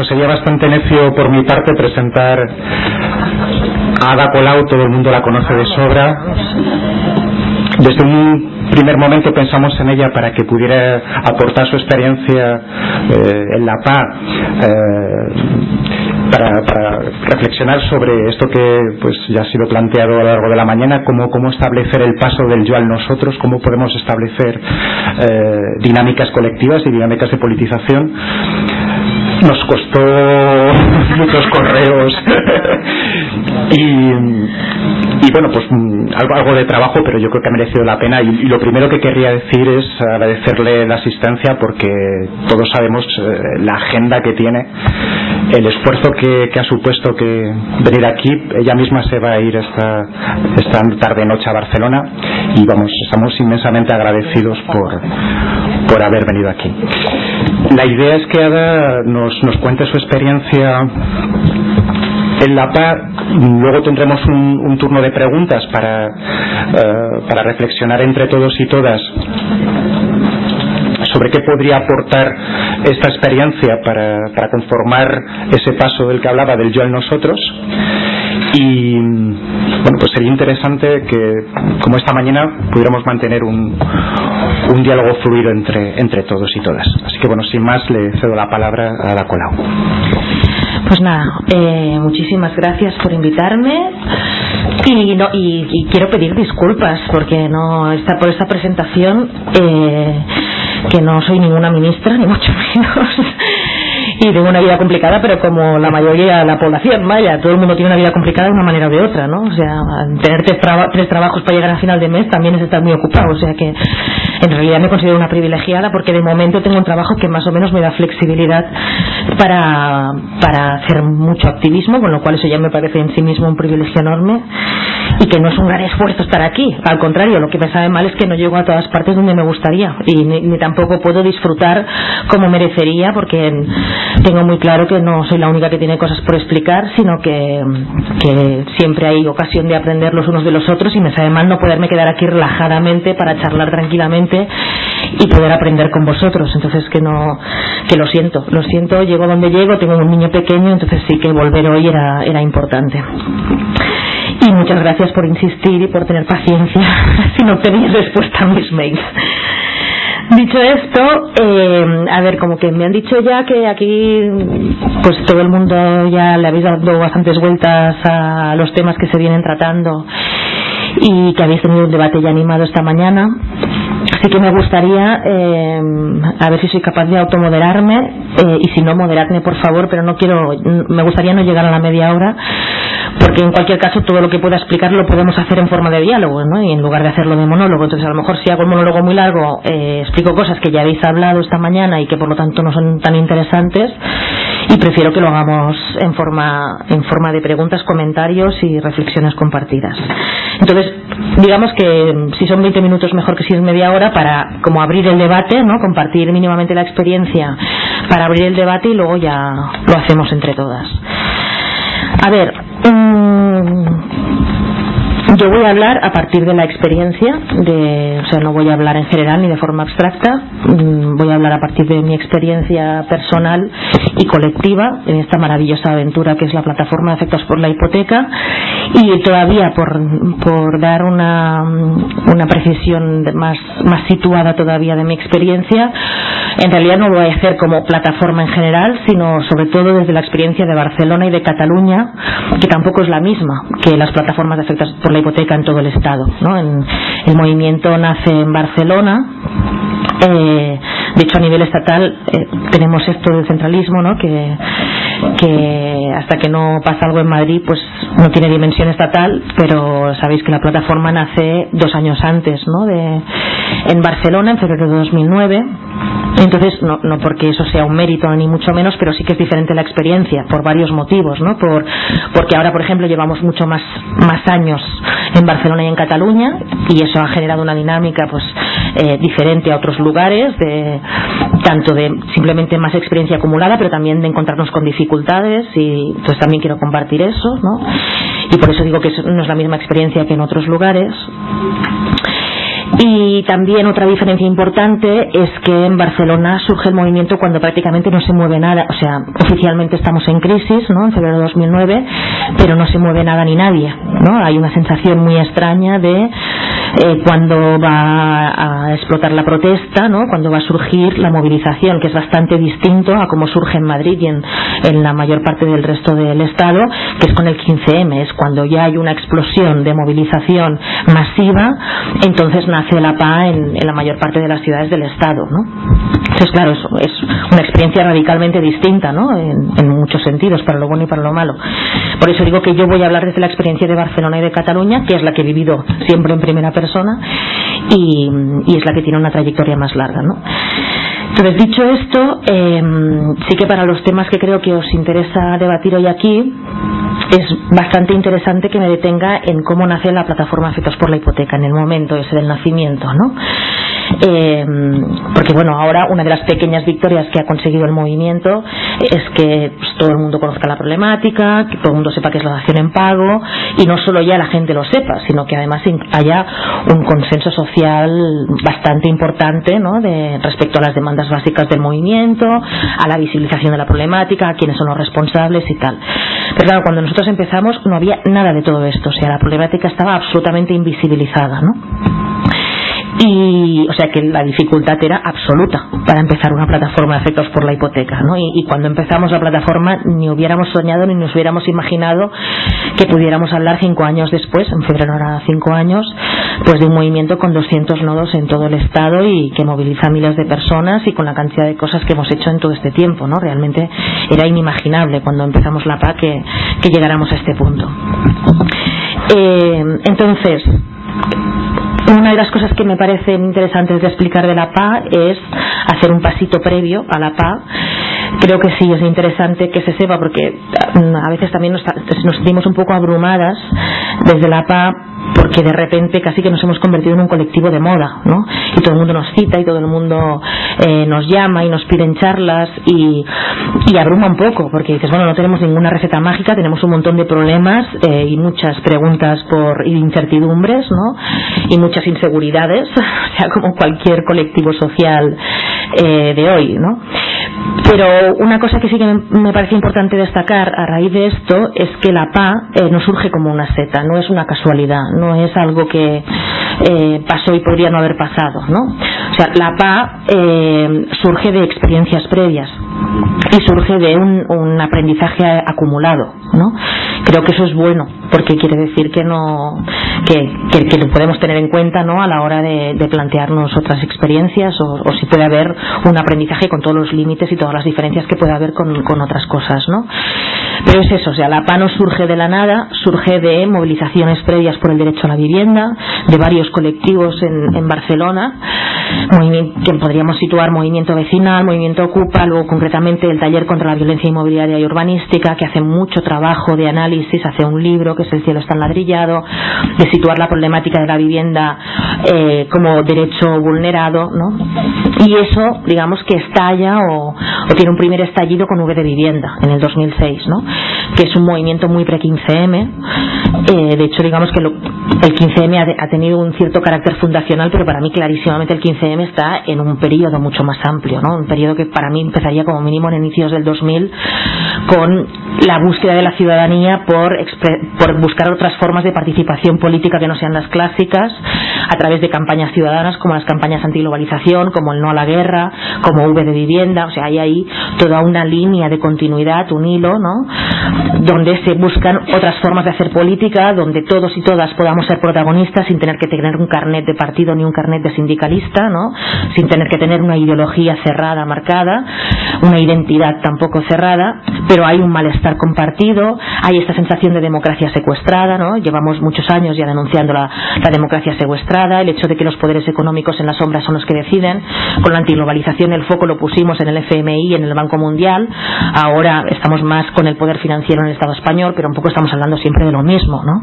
sería bastante necio por mi parte presentar a Ada Colau. Todo el mundo la conoce de sobra. Desde un primer momento pensamos en ella para que pudiera aportar su experiencia en la PA, para reflexionar sobre esto que pues ya ha sido planteado a lo largo de la mañana, cómo establecer el paso del yo al nosotros, cómo podemos establecer dinámicas colectivas y dinámicas de politización. Nos costó muchos correos y bueno, pues algo de trabajo, pero yo creo que ha merecido la pena. Y lo primero que querría decir es agradecerle la asistencia, porque todos sabemos la agenda que tiene, el esfuerzo que ha supuesto que venir aquí. Ella misma se va a ir esta tarde-noche a Barcelona y vamos, estamos inmensamente agradecidos por haber venido aquí. La idea es que Ada nos cuente su experiencia en la PA. Luego tendremos un turno de preguntas para reflexionar entre todos y todas sobre qué podría aportar esta experiencia para conformar ese paso del que hablaba, del yo al nosotros. Y bueno, pues sería interesante que, como esta mañana, pudiéramos mantener un diálogo fluido entre todos y todas. Así que bueno, sin más, le cedo la palabra a Ada Colau. Pues nada, muchísimas gracias por invitarme y quiero pedir disculpas porque por esta presentación, que no soy ninguna ministra, ni mucho menos. Y tengo una vida complicada, pero como la mayoría de la población, vaya, todo el mundo tiene una vida complicada de una manera o de otra, ¿no? O sea, tener tres trabajos para llegar a final de mes también es estar muy ocupado. O sea que en realidad me considero una privilegiada, porque de momento tengo un trabajo que más o menos me da flexibilidad para hacer mucho activismo, con lo cual eso ya me parece en sí mismo un privilegio enorme, y que no es un gran esfuerzo estar aquí. Al contrario, lo que me sabe mal es que no llego a todas partes donde me gustaría, y ni tampoco puedo disfrutar como merecería, porque tengo muy claro que no soy la única que tiene cosas por explicar, sino que siempre hay ocasión de aprender los unos de los otros, y me sabe mal no poderme quedar aquí relajadamente para charlar tranquilamente y poder aprender con vosotros. Entonces que lo siento, llego donde llego, tengo un niño pequeño, entonces sí que volver hoy era importante. Y muchas gracias por insistir y por tener paciencia si no tenéis respuesta a mis mails. Dicho esto, a ver, como que me han dicho ya que aquí pues todo el mundo ya le habéis dado bastantes vueltas a los temas que se vienen tratando y que habéis tenido un debate ya animado esta mañana. Así que me gustaría, a ver si soy capaz de automoderarme, y si no, moderadme por favor, pero me gustaría no llegar a la media hora, porque en cualquier caso todo lo que pueda explicar lo podemos hacer en forma de diálogo, ¿no? Y en lugar de hacerlo de monólogo. Entonces a lo mejor si hago el monólogo muy largo, explico cosas que ya habéis hablado esta mañana y que por lo tanto no son tan interesantes, y prefiero que lo hagamos en forma de preguntas, comentarios y reflexiones compartidas. Entonces, digamos que si son 20 minutos mejor que si es media hora, para como abrir el debate, ¿no? Compartir mínimamente la experiencia para abrir el debate, y luego ya lo hacemos entre todas. A ver, yo voy a hablar a partir de la experiencia, o sea, no voy a hablar en general ni de forma abstracta, voy a hablar a partir de mi experiencia personal y colectiva en esta maravillosa aventura que es la plataforma de afectados por la hipoteca. Y todavía por dar una precisión más situada todavía de mi experiencia, en realidad no lo voy a hacer como plataforma en general, sino sobre todo desde la experiencia de Barcelona y de Cataluña, que tampoco es la misma que las plataformas de afectados por la hipoteca en todo el estado, ¿no? El movimiento nace en Barcelona. De hecho, a nivel estatal tenemos esto del centralismo, ¿no? Que hasta que no pasa algo en Madrid pues no tiene dimensión estatal, pero sabéis que la plataforma nace 2 años antes, ¿no? En Barcelona, en febrero de 2009. Entonces, no porque eso sea un mérito ni mucho menos, pero sí que es diferente la experiencia por varios motivos, ¿no? Porque ahora, por ejemplo, llevamos mucho más años en Barcelona y en Cataluña, y eso ha generado una dinámica pues diferente a otros lugares, tanto de simplemente más experiencia acumulada, pero también de encontrarnos con dificultades, y entonces también quiero compartir eso, ¿no? Y por eso digo que no es la misma experiencia que en otros lugares. Y también otra diferencia importante es que en Barcelona surge el movimiento cuando prácticamente no se mueve nada. O sea, oficialmente estamos en crisis, ¿no?, en febrero de 2009, pero no se mueve nada ni nadie, ¿no? Hay una sensación muy extraña de cuando va a explotar la protesta, ¿no?, cuando va a surgir la movilización, que es bastante distinto a cómo surge en Madrid y en la mayor parte del resto del Estado, que es con el 15M. Es cuando ya hay una explosión de movilización masiva, entonces nace la PA en la mayor parte de las ciudades del Estado, ¿no? Entonces, claro, es una experiencia radicalmente distinta, ¿no?, en muchos sentidos, para lo bueno y para lo malo. Por eso digo que yo voy a hablar desde la experiencia de Barcelona y de Cataluña, que es la que he vivido siempre en primera persona y es la que tiene una trayectoria más larga, ¿no? Entonces, dicho esto, sí que para los temas que creo que os interesa debatir hoy aquí, es bastante interesante que me detenga en cómo nace la plataforma Afectados por la Hipoteca, en el momento ese del nacimiento, ¿no? Porque bueno, ahora una de las pequeñas victorias que ha conseguido el movimiento es que pues, todo el mundo conozca la problemática, que todo el mundo sepa que es la dación en pago, y no solo ya la gente lo sepa, sino que además haya un consenso social bastante importante, ¿no?, respecto a las demandas básicas del movimiento, a la visibilización de la problemática, a quiénes son los responsables y tal. Pero claro, cuando nosotros empezamos no había nada de todo esto, o sea, la problemática estaba absolutamente invisibilizada, ¿no? Y, o sea, que la dificultad era absoluta para empezar una plataforma de afectados por la hipoteca, ¿no? Y cuando empezamos la plataforma ni hubiéramos soñado ni nos hubiéramos imaginado que pudiéramos hablar 5 años después, en febrero era 5 años, pues de un movimiento con 200 nodos en todo el Estado y que moviliza a miles de personas, y con la cantidad de cosas que hemos hecho en todo este tiempo, ¿no? Realmente era inimaginable cuando empezamos la PA que llegáramos a este punto. Entonces, una de las cosas que me parecen interesantes de explicar de la PA es hacer un pasito previo a la PA. Creo que sí es interesante que se sepa, porque a veces también nos sentimos un poco abrumadas desde la PA, porque de repente casi que nos hemos convertido en un colectivo de moda, ¿no? Y todo el mundo nos cita y todo el mundo nos llama y nos piden charlas y abruma un poco, porque dices, bueno, no tenemos ninguna receta mágica, tenemos un montón de problemas y muchas preguntas y incertidumbres, ¿no? Y muchas inseguridades, o sea, como cualquier colectivo social de hoy, ¿no? Pero una cosa que sí que me parece importante destacar a raíz de esto es que la PA no surge como una seta, no es una casualidad, no es algo que pasó y podría no haber pasado, ¿no? O sea, la PA surge de experiencias previas y surge de un aprendizaje acumulado, ¿no? Creo que eso es bueno, porque quiere decir que lo podemos tener en cuenta, ¿no?, a la hora de plantearnos otras experiencias o si puede haber un aprendizaje con todos los límites y todas las diferencias que puede haber con otras cosas, ¿no? Pero es eso, o sea, la PA no surge de la nada, surge de movilizaciones previas por el derecho a la vivienda, de varios colectivos en Barcelona, que podríamos situar movimiento vecinal, movimiento Ocupa, luego concretamente el taller contra la violencia inmobiliaria y urbanística, que hace mucho trabajo de análisis, hace un libro que es El cielo está enladrillado, de situar la problemática de la vivienda como derecho vulnerado, ¿no? Y eso, digamos que estalla o tiene un primer estallido con V de Vivienda en el 2006, ¿no?, que es un movimiento muy pre-15M. De hecho, digamos que el 15M ha tenido un cierto carácter fundacional, pero para mí clarísimamente el 15M está en un periodo mucho más amplio, ¿no? Un periodo que para mí empezaría como mínimo en inicios del 2000, con la búsqueda de la ciudadanía por buscar otras formas de participación política que no sean las clásicas, a través de campañas ciudadanas como las campañas antiglobalización, como el no a la guerra, como V de Vivienda. O sea, hay ahí toda una línea de continuidad, un hilo, ¿no?, donde se buscan otras formas de hacer política, donde todos y todas podamos ser protagonistas sin tener que tener un carnet de partido ni un carnet de sindicalista, ¿no?, sin tener que tener una ideología cerrada, marcada, una identidad tampoco cerrada, pero hay un malestar compartido, hay esta sensación de democracia secuestrada, ¿no? Llevamos muchos años ya denunciando la democracia secuestrada, el hecho de que los poderes económicos en la sombra son los que deciden. Con la antiglobalización el foco lo pusimos en el FMI, en el Banco Mundial. Ahora estamos más con el poder financiero en el Estado español, pero un poco estamos hablando siempre de lo mismo, ¿no?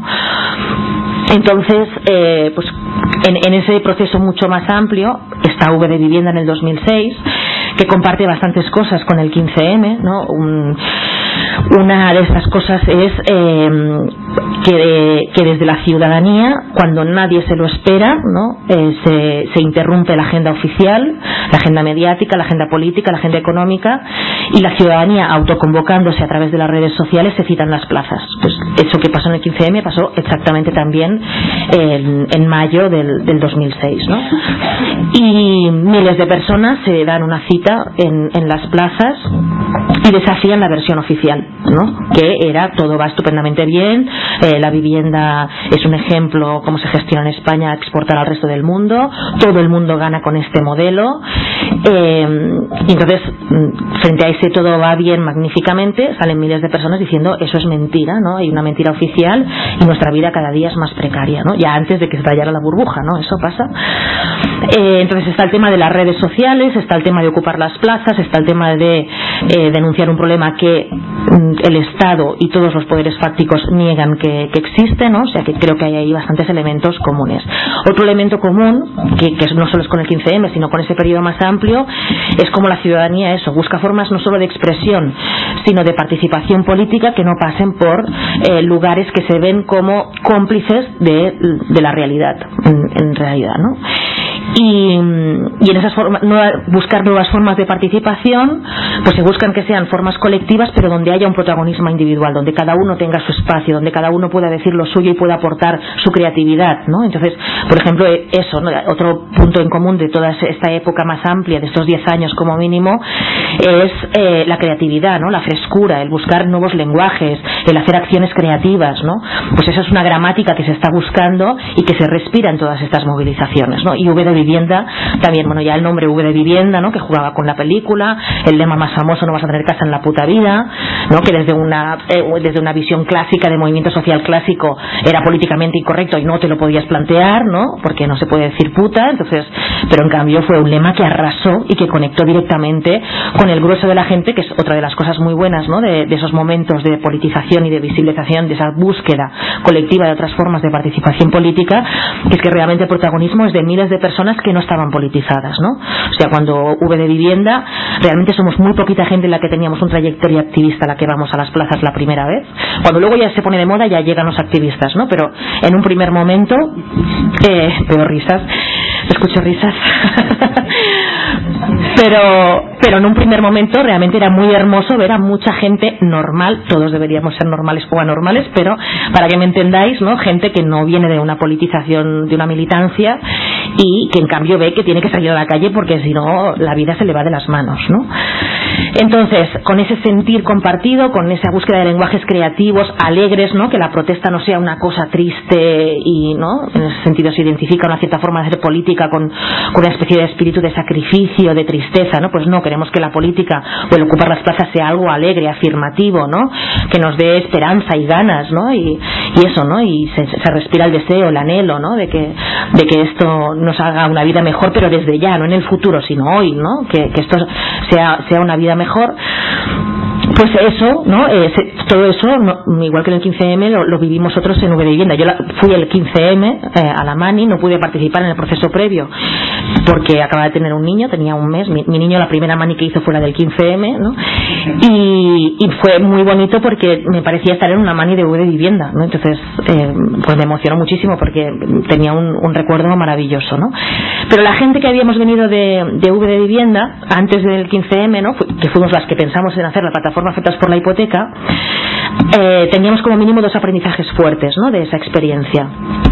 Entonces, pues en ese proceso mucho más amplio está V de Vivienda en el 2006, que comparte bastantes cosas con el 15M, ¿no? Una de estas cosas es que desde la ciudadanía, cuando nadie se lo espera, ¿no? Se interrumpe la agenda oficial, la agenda mediática, la agenda política, la agenda económica, y la ciudadanía, autoconvocándose a través de las redes sociales, se citan las plazas. Pues eso que pasó en el 15M pasó exactamente también en mayo del 2006, ¿no? Y miles de personas se dan una cita en las plazas y desafían la versión oficial, ¿no? Que era: todo va estupendamente bien, la vivienda es un ejemplo cómo se gestiona en España, exportar al resto del mundo, todo el mundo gana con este modelo. Y entonces, frente a ese todo va bien magníficamente, salen miles de personas diciendo: eso es mentira, ¿no? Hay una mentira oficial y nuestra vida cada día es más precaria, ¿no? Ya antes de que estallara la burbuja, ¿no? Eso pasa. Entonces está el tema de las redes sociales, está el tema de ocupar las plazas, está el tema de denunciar un problema que el Estado y todos los poderes fácticos niegan que existe, ¿no? O sea que creo que hay ahí bastantes elementos comunes. Otro elemento común, que no solo es con el 15M, sino con ese periodo más amplio, es como la ciudadanía busca formas no solo de expresión, sino de participación política que no pasen por lugares que se ven como cómplices de la realidad, en realidad, ¿no? Y en esas formas, buscar nuevas formas de participación, pues se buscan que sean formas colectivas, pero donde haya un protagonismo individual, donde cada uno tenga su espacio, donde cada uno pueda decir lo suyo y pueda aportar su creatividad, ¿no? Entonces, por ejemplo, eso, ¿no? Otro punto en común de toda esta época más amplia, de estos 10 años como mínimo, es la creatividad, ¿no? La frescura, el buscar nuevos lenguajes, el hacer acciones creativas, ¿no? Pues eso es una gramática que se está buscando y que se respira en todas estas movilizaciones, ¿no? Y V de vivienda también, bueno, ya el nombre V de vivienda, ¿no? Que jugaba con la película, el lema más famoso: no vas a tener casa en la puta vida, ¿no? Que desde una visión clásica de movimiento social clásico era políticamente incorrecto y no te lo podías plantear, ¿no? Porque no se puede decir puta. Entonces, pero en cambio fue un lema que arrasó y que conectó directamente con el grueso de la gente, que es otra de las cosas muy buenas, ¿no? De esos momentos de politización y de visibilización, de esa búsqueda colectiva de otras formas de participación política, que es que realmente el protagonismo es de miles de personas que no estaban politizadas, ¿no? O sea, cuando V de vivienda, realmente somos muy poquita gente en la que teníamos una trayectoria activista a la que vamos a las plazas la primera vez. Cuando luego ya se pone de moda, ya llegan los activistas, ¿no? Pero en un primer momento, veo risas, escucho risas. pero en un primer momento realmente era muy hermoso ver a mucha gente normal. Todos deberíamos ser normales o anormales, pero para que me entendáis, ¿no? Gente que no viene de una politización, de una militancia, y que en cambio ve que tiene que salir a la calle porque si no la vida se le va de las manos, ¿no? Entonces, con ese sentir compartido, con esa búsqueda de lenguajes creativos, alegres, ¿no? Que la protesta no sea una cosa triste y, ¿no? En ese sentido se identifica una cierta forma de hacer política con una especie de espíritu de sacrificio, de tristeza, ¿no? Pues no, queremos que la política o el ocupar las plazas sea algo alegre, afirmativo, ¿no? Que nos dé esperanza y ganas, ¿no? Y eso, ¿no? Y se respira el deseo, el anhelo, ¿no? De que esto nos haga una vida mejor, pero desde ya, no en el futuro, sino hoy, ¿no? Que esto sea una vida mejor. Pues eso, ¿no? Todo eso, no, igual que en el 15M, lo vivimos otros en V de vivienda. Yo fui el 15M a la Mani, no pude participar en el proceso previo porque acababa de tener un niño, tenía un mes. Mi niño, la primera Mani que hizo fue la del 15M, ¿no? Y fue muy bonito porque me parecía estar en una Mani de V de vivienda, ¿no? Entonces, pues me emocionó muchísimo porque tenía un recuerdo maravilloso, ¿no? Pero la gente que habíamos venido de V de vivienda antes del 15M, ¿no? Que fuimos las que pensamos en hacer la plataforma Afectados por la Hipoteca, teníamos como mínimo 2 aprendizajes fuertes, ¿no? De esa experiencia.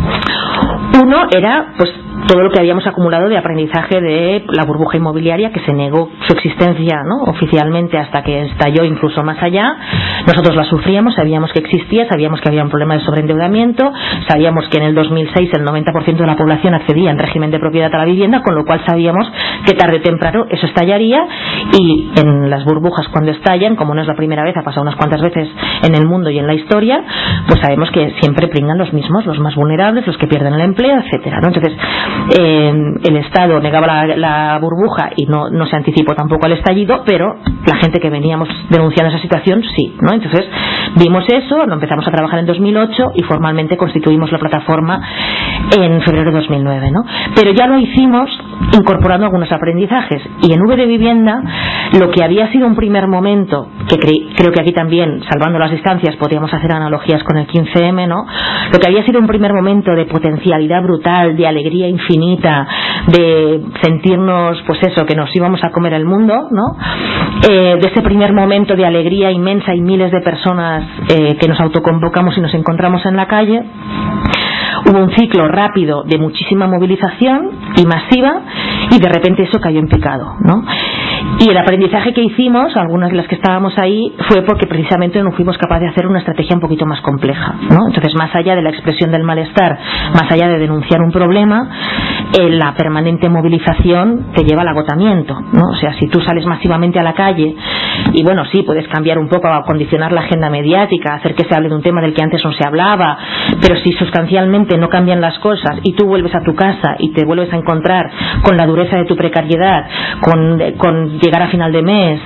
Uno era, pues, todo lo que habíamos acumulado de aprendizaje de la burbuja inmobiliaria, que se negó su existencia, ¿no? Oficialmente hasta que estalló incluso más allá. Nosotros la sufríamos, sabíamos que existía, sabíamos que había un problema de sobreendeudamiento, sabíamos que en el 2006 el 90% de la población accedía en régimen de propiedad a la vivienda, con lo cual sabíamos que tarde o temprano eso estallaría, y en las burbujas cuando estallan, como no es la primera vez, ha pasado unas cuantas veces en el mundo y en la historia, pues sabemos que siempre pringan los mismos, los más vulnerables, los que pierden el empleo, etcétera, ¿no? Entonces, el Estado negaba la burbuja y no se anticipó tampoco al estallido, pero la gente que veníamos denunciando esa situación sí, ¿no? Entonces Vimos eso, lo empezamos a trabajar en 2008 y formalmente constituimos la plataforma en febrero de 2009, ¿no? Pero ya lo hicimos incorporando algunos aprendizajes, y en V de Vivienda lo que había sido un primer momento, que creo que aquí también, salvando las distancias, podríamos hacer analogías con el 15M, ¿no? Lo que había sido un primer momento de potencialidad brutal, de alegría infinita, de sentirnos, pues eso, que nos íbamos a comer el mundo, ¿no? De ese primer momento de alegría inmensa y miles de personas que nos autoconvocamos y nos encontramos en la calle. Hubo un ciclo rápido de muchísima movilización y masiva, y de repente eso cayó en picado, ¿no? Y el aprendizaje que hicimos, algunas de las que estábamos ahí, fue porque precisamente no fuimos capaces de hacer una estrategia un poquito más compleja, ¿no? Entonces, más allá de la expresión del malestar, más allá de denunciar un problema, la permanente movilización te lleva al agotamiento, ¿no? O sea, si tú sales masivamente a la calle, y bueno, sí, puedes cambiar un poco, acondicionar la agenda mediática, hacer que se hable de un tema del que antes no se hablaba, pero si sustancialmente no cambian las cosas y tú vuelves a tu casa y te vuelves a encontrar con la dureza de tu precariedad, con llegar a final de mes,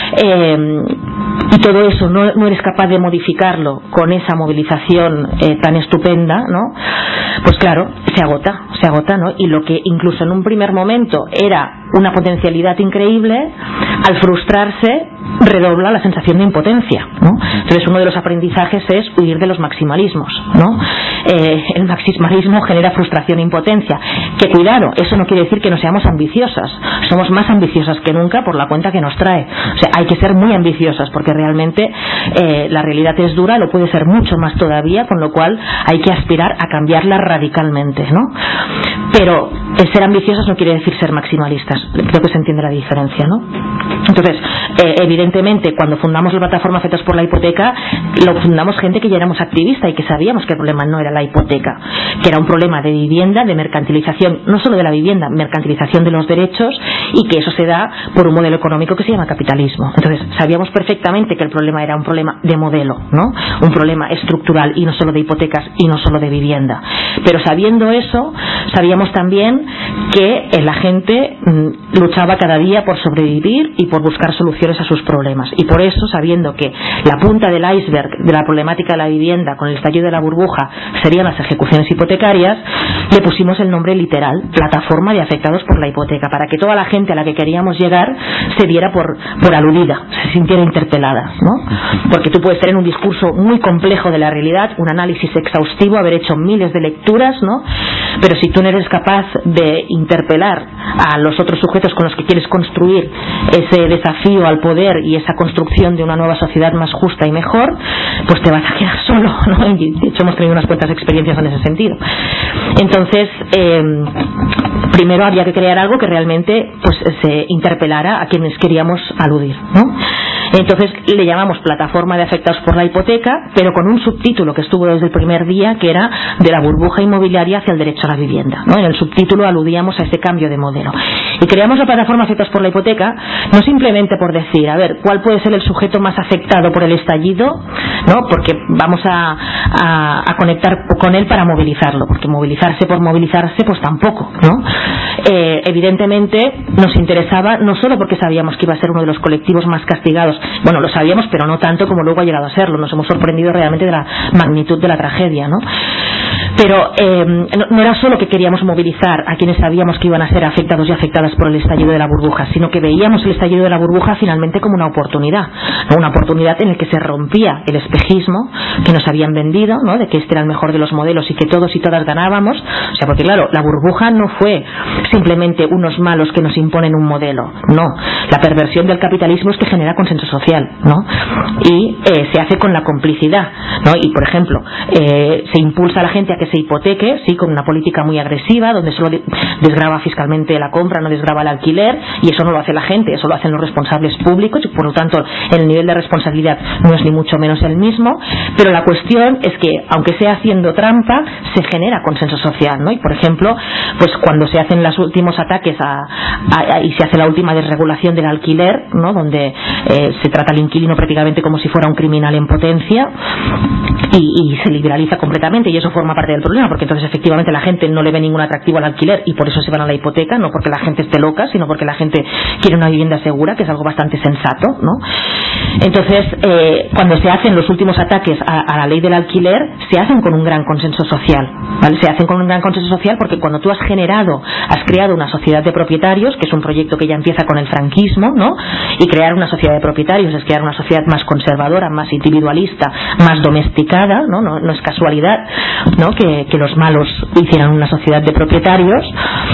y todo eso no eres capaz de modificarlo con esa movilización tan estupenda, ¿no? Pues claro, se agota, ¿no? Y lo que incluso en un primer momento era una potencialidad increíble, al frustrarse redobla la sensación de impotencia, ¿no? Entonces, uno de los aprendizajes es huir de los maximalismos, ¿no? El maximalismo genera frustración e impotencia, que cuidado, eso no quiere decir que no seamos ambiciosas, somos más ambiciosas que nunca por la cuenta que nos trae. O sea, hay que ser muy ambiciosas, porque realmente la realidad es dura, lo puede ser mucho más todavía, con lo cual hay que aspirar a cambiarla radicalmente, ¿no? Pero el ser ambiciosas no quiere decir ser maximalistas, creo que se entiende la diferencia, ¿no? Entonces, evidentemente, cuando fundamos la plataforma Afectados por la Hipoteca, lo fundamos gente que ya éramos activistas y que sabíamos que el problema no era la hipoteca, que era un problema de vivienda, de mercantilización, no solo de la vivienda, mercantilización de los derechos, y que eso se da por un modelo económico que se llama capitalismo. Entonces, sabíamos perfectamente que el problema era un problema de modelo, ¿no? Un problema estructural, y no solo de hipotecas y no solo de vivienda. Pero sabiendo eso, sabíamos también que la gente luchaba cada día por sobrevivir y por buscar soluciones a sus problemas, y por eso, sabiendo que la punta del iceberg de la problemática de la vivienda con el estallido de la burbuja serían las ejecuciones hipotecarias, le pusimos el nombre literal, Plataforma de Afectados por la Hipoteca, para que toda la gente a la que queríamos llegar se viera por aludida, se sintiera interpelada, ¿no? Porque tú puedes tener un discurso muy complejo de la realidad, un análisis exhaustivo, haber hecho miles de lecturas, ¿no? Pero si tú no eres capaz de interpelar a los otros sujetos con los que quieres construir ese desafío al poder y esa construcción de una nueva sociedad más justa y mejor, pues te vas a quedar solo, ¿no? Y de hecho hemos tenido unas cuantas experiencias en ese sentido. Entonces, primero había que crear algo que realmente pues se interpelara a quienes queríamos aludir, ¿no? Entonces le llamamos Plataforma de Afectados por la Hipoteca, pero con un subtítulo que estuvo desde el primer día, que era de la burbuja inmobiliaria hacia el derecho a la vivienda, ¿no? En el subtítulo aludíamos a ese cambio de modelo. Y creamos la Plataforma Afectados por la Hipoteca no simplemente por decir, a ver, ¿cuál puede ser el sujeto más afectado por el estallido? ¿No? Porque vamos a conectar con él para movilizarlo, porque movilizarse por movilizarse pues tampoco, ¿no? Evidentemente nos interesaba, no solo porque sabíamos que iba a ser uno de los colectivos más castigados, bueno, lo sabíamos, pero no tanto como luego ha llegado a serlo, nos hemos sorprendido realmente de la magnitud de la tragedia, ¿no? Pero no era solo que queríamos movilizar a quienes sabíamos que iban a ser afectados y afectadas por el estallido de la burbuja, sino que veíamos el estallido de la burbuja finalmente como una oportunidad, ¿no? Una oportunidad en la que se rompía el espejismo que nos habían vendido, ¿no? De que este era el mejor de los modelos y que todos y todas ganábamos. O sea, porque claro, la burbuja no fue simplemente unos malos que nos imponen un modelo, no. La perversión del capitalismo es que genera consenso social, ¿no? Y se hace con la complicidad, ¿no? Y por ejemplo, se impulsa a la gente a que se hipoteque, sí, con una política muy agresiva, donde solo desgrava fiscalmente la compra, no desgrava el alquiler, y eso no lo hace la gente, eso lo hacen los responsables públicos, y por lo tanto el nivel de responsabilidad no es ni mucho menos el mismo. Pero la cuestión es que, aunque sea haciendo trampa, se genera consenso social, ¿no? Y por ejemplo, pues cuando se hacen los últimos ataques y se hace la última desregulación del alquiler, ¿no? Donde se trata al inquilino prácticamente como si fuera un criminal en potencia, y se liberaliza completamente, y eso forma parte del problema, porque entonces efectivamente la gente no le ve ningún atractivo al alquiler y por eso se van a la hipoteca, no porque la gente esté loca, sino porque la gente quiere una vivienda segura, que es algo bastante sensato, ¿no? Entonces, cuando se hacen los últimos ataques a la ley del alquiler, se hacen con un gran consenso social, ¿vale? Se hacen con un gran consenso social porque cuando tú has creado una sociedad de propietarios, que es un proyecto que ya empieza con el franquismo, ¿no? Y crear una sociedad de propietarios es crear una sociedad más conservadora, más individualista, más domesticada, ¿no? No es casualidad, ¿no? que los malos hicieran una sociedad de propietarios.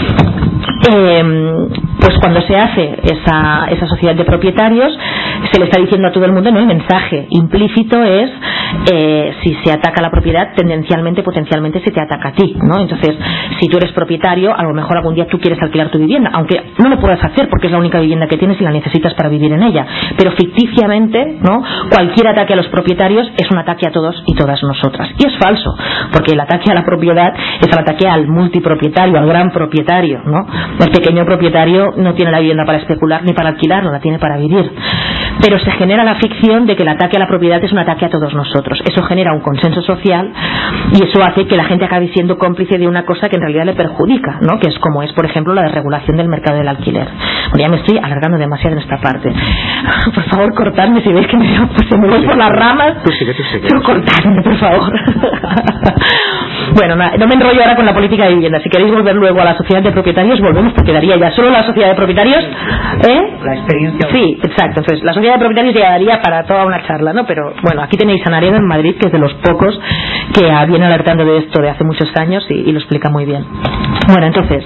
Pues cuando se hace esa sociedad de propietarios, se le está diciendo a todo el mundo, ¿no? El mensaje implícito es si se ataca la propiedad, potencialmente se te ataca a ti, ¿no? Entonces, si tú eres propietario, a lo mejor algún día tú quieres alquilar tu vivienda, aunque no lo puedas hacer porque es la única vivienda que tienes y la necesitas para vivir en ella, pero ficticiamente, ¿no? Cualquier ataque a los propietarios es un ataque a todos y todas nosotras, y es falso, porque el ataque a la propiedad es el ataque al multipropietario, al gran propietario, ¿no? El pequeño propietario no tiene la vivienda para especular ni para alquilarlo, la tiene para vivir. Pero se genera la ficción de que el ataque a la propiedad es un ataque a todos nosotros. Eso genera un consenso social y eso hace que la gente acabe siendo cómplice de una cosa que en realidad le perjudica, ¿no? Que es como es, por ejemplo, la desregulación del mercado del alquiler. Bueno, ya me estoy alargando demasiado en esta parte. Por favor, cortadme si veis que me voy por las ramas. Tú sigue. Pero cortadme, por favor. Bueno, no me enrollo ahora con la política de vivienda. Si queréis volver luego a la sociedad de propietarios, volvemos, porque daría ya solo la sociedad de propietarios. La experiencia. Sí, exacto. Entonces, la sociedad de propietarios ya daría para toda una charla, ¿no? Pero bueno, aquí tenéis a Naredo en Madrid, que es de los pocos que viene alertando de esto de hace muchos años y lo explica muy bien. Bueno, entonces,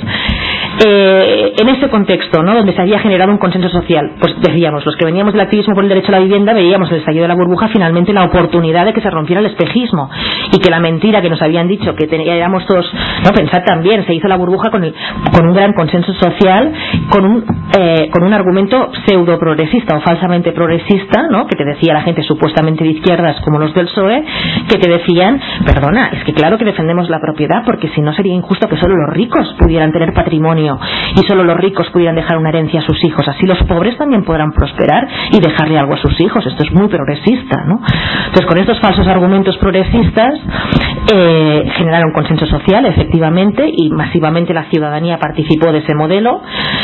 en ese contexto, ¿no? Donde se había generado un consenso social, pues decíamos, los que veníamos del activismo por el derecho a la vivienda, veíamos el estallido de la burbuja finalmente la oportunidad de que se rompiera el espejismo y que la mentira que nos habían dicho que éramos todos, no, pensad también, se hizo la burbuja con un gran consenso social, con un argumento pseudo progresista o falsamente progresista, ¿no? Que te decía la gente supuestamente de izquierdas como los del PSOE, que te decían, perdona, es que claro que defendemos la propiedad porque si no sería injusto que solo los ricos pudieran tener patrimonio y solo los ricos pudieran dejar una herencia a sus hijos, así los pobres también podrán prosperar y dejarle algo a sus hijos. Esto es muy progresista, ¿no? Entonces, con estos falsos argumentos progresistas generaron consenso social, efectivamente, y masivamente la ciudadanía participó de ese modelo.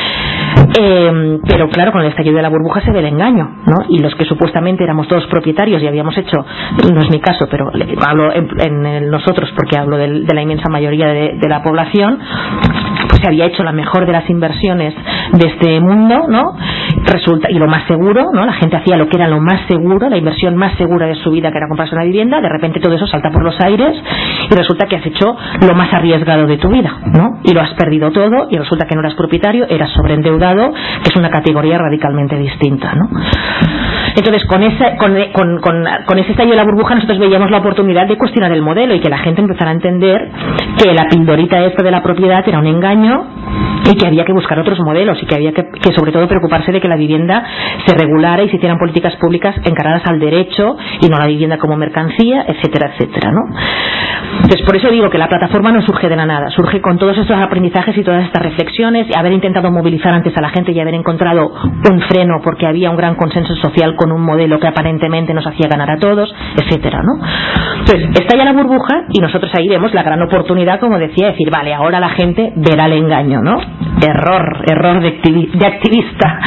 Pero claro, con el estallido de la burbuja se ve el engaño, ¿no? Y los que supuestamente éramos todos propietarios y habíamos hecho, no es mi caso, pero hablo en nosotros porque hablo de la inmensa mayoría de la población, pues se había hecho la mejor de las inversiones de este mundo, ¿no? Resulta, y lo más seguro, ¿no? La gente hacía lo que era lo más seguro, la inversión más segura de su vida, que era comprarse una vivienda. De repente todo eso salta por los aires y resulta que has hecho lo más arriesgado de tu vida, ¿no? Y lo has perdido todo y resulta que no eras propietario, eras sobreendeudado, que es una categoría radicalmente distinta, ¿no? Entonces, con ese estallido de la burbuja, nosotros veíamos la oportunidad de cuestionar el modelo y que la gente empezara a entender que la pildorita esta de la propiedad era un engaño y que había que buscar otros modelos y que había que sobre todo preocuparse de que la vivienda se regulara y se hicieran políticas públicas encaradas al derecho y no a la vivienda como mercancía, etcétera, etcétera, ¿no? Entonces, por eso digo que la plataforma no surge de la nada, surge con todos estos aprendizajes y todas estas reflexiones, y haber intentado movilizar antes a la gente y haber encontrado un freno porque había un gran consenso social con un modelo que aparentemente nos hacía ganar a todos, etcétera, ¿no? Entonces, estalla la burbuja y nosotros ahí vemos la gran oportunidad, como decía, decir, vale, ahora la gente verá el engaño, ¿no? Error de activista.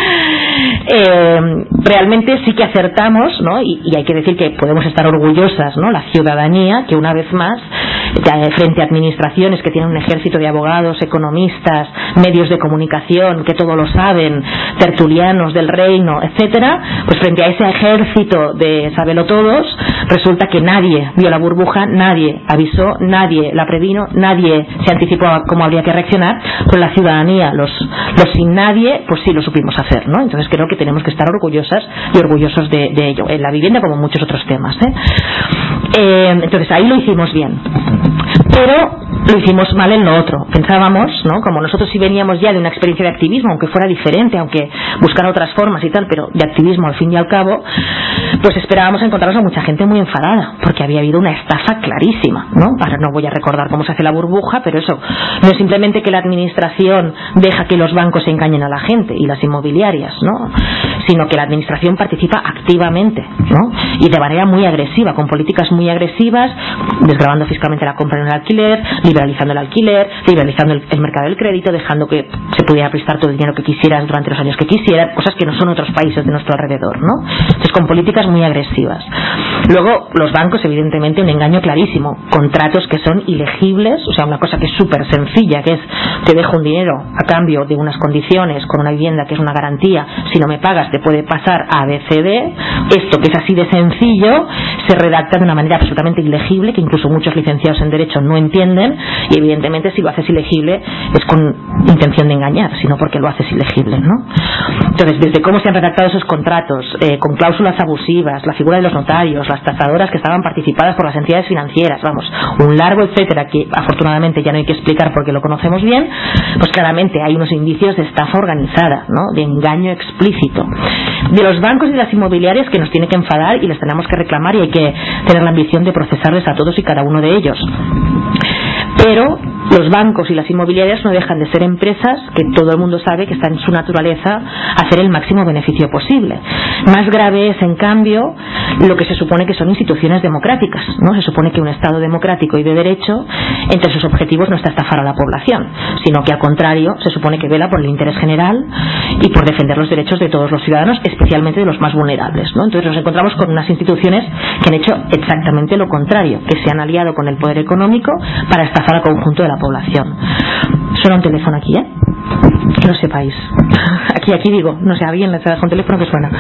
Realmente sí que acertamos, ¿no? Y hay que decir que podemos estar orgullosas, ¿no? La ciudadanía, que una vez más, frente a administraciones que tienen un ejército de abogados, economistas, medios de comunicación que todo lo saben, tertulianos del reino, etcétera, pues frente a ese ejército de sabelo todos, resulta que nadie vio la burbuja, nadie avisó, nadie la previno, nadie se anticipó a cómo habría que reaccionar. Con la ciudadanía, los sin nadie, pues sí lo supimos hacer, ¿no? Entonces creo que tenemos que estar orgullosas y orgullosos de ello, en la vivienda como en muchos otros temas, entonces ahí lo hicimos bien, pero lo hicimos mal en lo otro. Pensábamos, ¿no? Como nosotros sí veníamos ya de una experiencia de activismo, aunque fuera diferente, aunque buscara otras formas y tal, pero de activismo al fin y al cabo, pues esperábamos encontrarnos a mucha gente muy enfadada, porque había habido una estafa clarísima, ¿no? Ahora no voy a recordar cómo se hace la burbuja, pero eso no es simplemente que la administración deja que los bancos engañen a la gente y las inmobiliarias, ¿no? sino que la administración participa activamente, ¿no? Y de manera muy agresiva, con políticas muy agresivas, desgravando fiscalmente la compra en el alquiler, liberalizando el alquiler, liberalizando el mercado del crédito, dejando que se pudiera prestar todo el dinero que quisieras durante los años que quisieras, cosas que no son otros países de nuestro alrededor, ¿no? Entonces, con políticas muy agresivas. Luego, los bancos, evidentemente, un engaño clarísimo, contratos que son ilegibles, o sea, una cosa que es súper sencilla, que es, te dejo un dinero a cambio de unas condiciones, con una vivienda que es una garantía, si no me pagas te puede pasar a ABCD. Esto, que es así de sencillo, se redacta de una manera absolutamente ilegible, que incluso muchos licenciados en Derecho no entienden, y evidentemente si lo haces ilegible es con intención de engañar, sino porque lo haces ilegible, ¿no? Entonces, desde cómo se han redactado esos contratos, con cláusulas abusivas, la figura de los notarios, las tasadoras que estaban participadas por las entidades financieras, vamos, un largo etcétera que afortunadamente ya no hay que explicar porque lo conocemos bien, pues claramente hay unos indicios de estafa organizada, ¿no? De engaño explícito. De los bancos y de las inmobiliarias, que nos tiene que enfadar y les tenemos que reclamar, y hay que tener la ambición de procesarles a todos y cada uno de ellos. Pero los bancos y las inmobiliarias no dejan de ser empresas que todo el mundo sabe que está en su naturaleza hacer el máximo beneficio posible. Más grave es, en cambio, lo que se supone que son instituciones democráticas, ¿no? Se supone que un Estado democrático y de derecho, entre sus objetivos no está estafar a la población, sino que al contrario se supone que vela por el interés general y por defender los derechos de todos los ciudadanos, especialmente de los más vulnerables, ¿no? Entonces nos encontramos con unas instituciones que han hecho exactamente lo contrario, que se han aliado con el poder económico para estafar al conjunto de la población. Suena un teléfono aquí, ¿eh? Que lo sepáis. Aquí digo, no sé, a alguien le deja un teléfono que suena.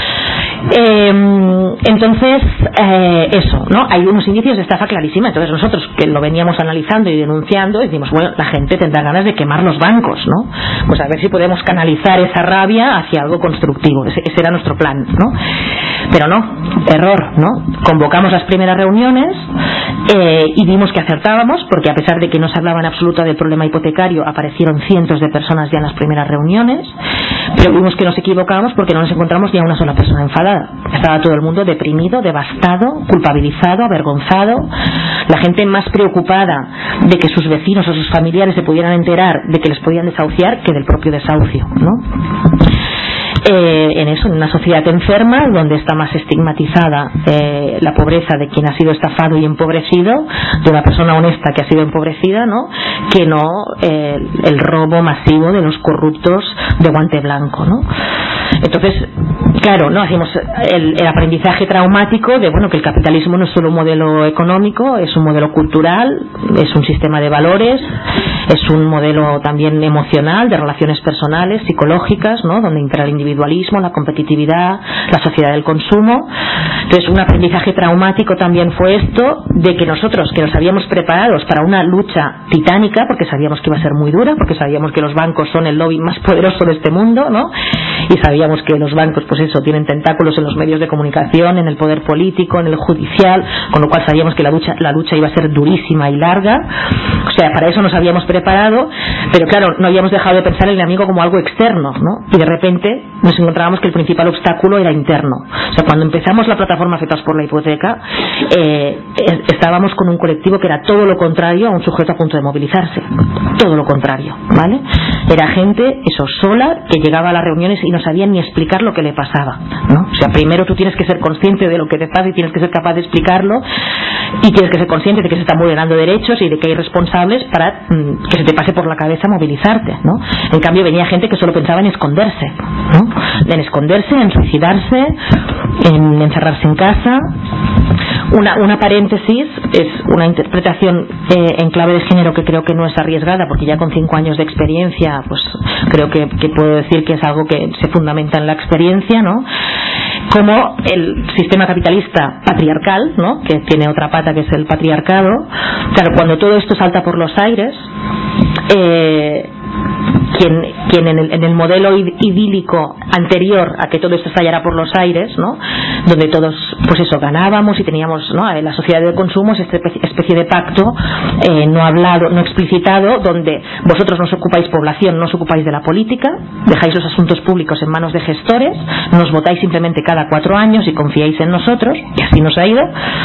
Entonces, eso, ¿no? Hay unos indicios de estafa clarísima. Entonces nosotros, que lo veníamos analizando y denunciando, decimos, bueno, la gente tendrá ganas de quemar los bancos, ¿no? Pues a ver si podemos canalizar esa rabia hacia algo constructivo. Ese era nuestro plan, ¿no? Pero no, error, ¿no? Convocamos las primeras reuniones y vimos que acertábamos, porque a pesar de que no se hablaba en absoluto del problema hipotecario, aparecieron cientos de personas ya en las primeras reuniones, pero vimos que nos equivocábamos porque no nos encontramos ni a una sola persona enfadada. Estaba todo el mundo deprimido, devastado, culpabilizado, avergonzado, la gente más preocupada de que sus vecinos o sus familiares se pudieran enterar de que les podían desahuciar que del propio desahucio, ¿no? En eso, en una sociedad enferma donde está más estigmatizada la pobreza de quien ha sido estafado y empobrecido, de una persona honesta que ha sido empobrecida, ¿no? Que no el robo masivo de los corruptos de guante blanco, ¿no? Entonces, claro, no hacemos el aprendizaje traumático de, bueno, que el capitalismo no es solo un modelo económico, es un modelo cultural, es un sistema de valores, es un modelo también emocional, de relaciones personales, psicológicas, ¿no? Donde impera el individualismo, la competitividad, la sociedad del consumo. Entonces, un aprendizaje traumático también fue esto, de que nosotros, que nos habíamos preparados para una lucha titánica, porque sabíamos que iba a ser muy dura, porque sabíamos que los bancos son el lobby más poderoso de este mundo, ¿no? Y sabíamos que los bancos, pues eso, tienen tentáculos en los medios de comunicación, en el poder político, en el judicial, con lo cual sabíamos que la lucha iba a ser durísima y larga. O sea, para eso nos habíamos preparado, pero claro, no habíamos dejado de pensar en el enemigo como algo externo, ¿no? Y de repente nos encontrábamos que el principal obstáculo era interno. O sea, cuando empezamos la plataforma Afectados por la Hipoteca, estábamos con un colectivo que era todo lo contrario a un sujeto a punto de movilizarse, todo lo contrario, ¿vale? Era gente, eso, sola, que llegaba a las reuniones y no sabía ni explicar lo que le pasaba, ¿no? O sea, primero tú tienes que ser consciente de lo que te pasa y tienes que ser capaz de explicarlo, y tienes que ser consciente de que se están vulnerando derechos y de que hay responsables para que se te pase por la cabeza movilizarte, ¿no? En cambio venía gente que solo pensaba en esconderse, ¿no? En esconderse, en suicidarse, en encerrarse en casa. Una paréntesis, es una interpretación en clave de género que creo que no es arriesgada, porque ya con 5 años de experiencia, pues creo que puedo decir que es algo que se fundamenta en la experiencia, ¿no? Como el sistema capitalista patriarcal, ¿no? Que tiene otra pata, que es el patriarcado. Claro, cuando todo esto salta por los aires, quien en el modelo idílico anterior a que todo esto estallara por los aires, ¿no? Donde todos, pues eso, ganábamos y teníamos, ¿no? La sociedad de consumo es esta especie de pacto no hablado, no explicitado, donde vosotros no os ocupáis población, no os ocupáis de la política, dejáis los asuntos públicos en manos de gestores, nos votáis simplemente cada 4 años y confiáis en nosotros, y así nos ha ido.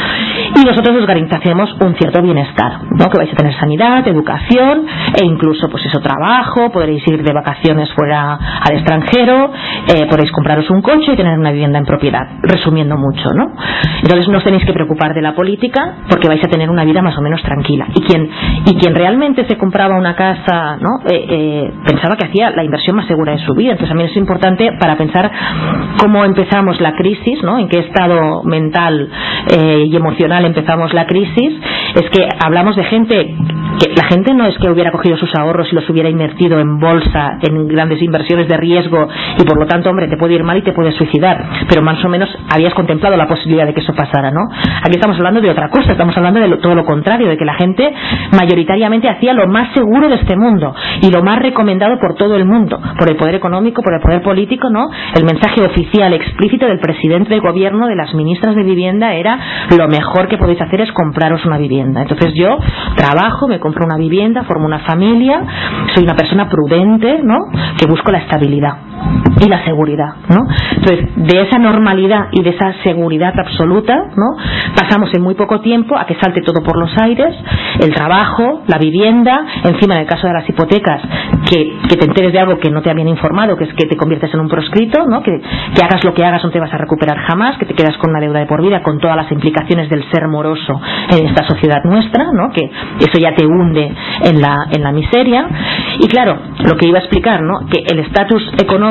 y nosotros os garantizamos un cierto bienestar, ¿no? Que vais a tener sanidad, educación e incluso pues eso, trabajo, podréis ir de vacaciones fuera al extranjero, podréis compraros un coche y tener una vivienda en propiedad, resumiendo mucho, ¿no? Entonces no os tenéis que preocupar de la política porque vais a tener una vida más o menos tranquila, y quien realmente se compraba una casa, ¿no? Pensaba que hacía la inversión más segura de su vida. Entonces también es importante para pensar cómo empezamos la crisis, ¿no? En qué estado mental y emocional empezamos la crisis. Es que hablamos de gente que la gente no es que hubiera cogido sus ahorros y los hubiera invertido en bolsa, en grandes inversiones de riesgo, y por lo tanto, hombre, te puede ir mal y te puedes suicidar, pero más o menos habías contemplado la posibilidad de que eso pasara, ¿no? Aquí estamos hablando de otra cosa, estamos hablando de todo lo contrario, de que la gente mayoritariamente hacía lo más seguro de este mundo y lo más recomendado por todo el mundo, por el poder económico, por el poder político, ¿no? El mensaje oficial explícito del presidente del gobierno, de las ministras de vivienda, era: lo mejor que podéis hacer es compraros una vivienda. Entonces yo trabajo, me compro una vivienda, formo una familia, soy una persona prudente, ¿no? Que busco la estabilidad y la seguridad, ¿no? Entonces, de esa normalidad y de esa seguridad absoluta, ¿no? Pasamos en muy poco tiempo a que salte todo por los aires, el trabajo, la vivienda, encima en el caso de las hipotecas, que te enteres de algo que no te habían informado, que es que te conviertes en un proscrito, ¿no? Que hagas lo que hagas no te vas a recuperar jamás, que te quedas con una deuda de por vida, con todas las implicaciones del ser moroso en esta sociedad nuestra, ¿no? Que eso ya te hunde en la miseria. Y claro, lo que iba a explicar, ¿no? Que el estatus económico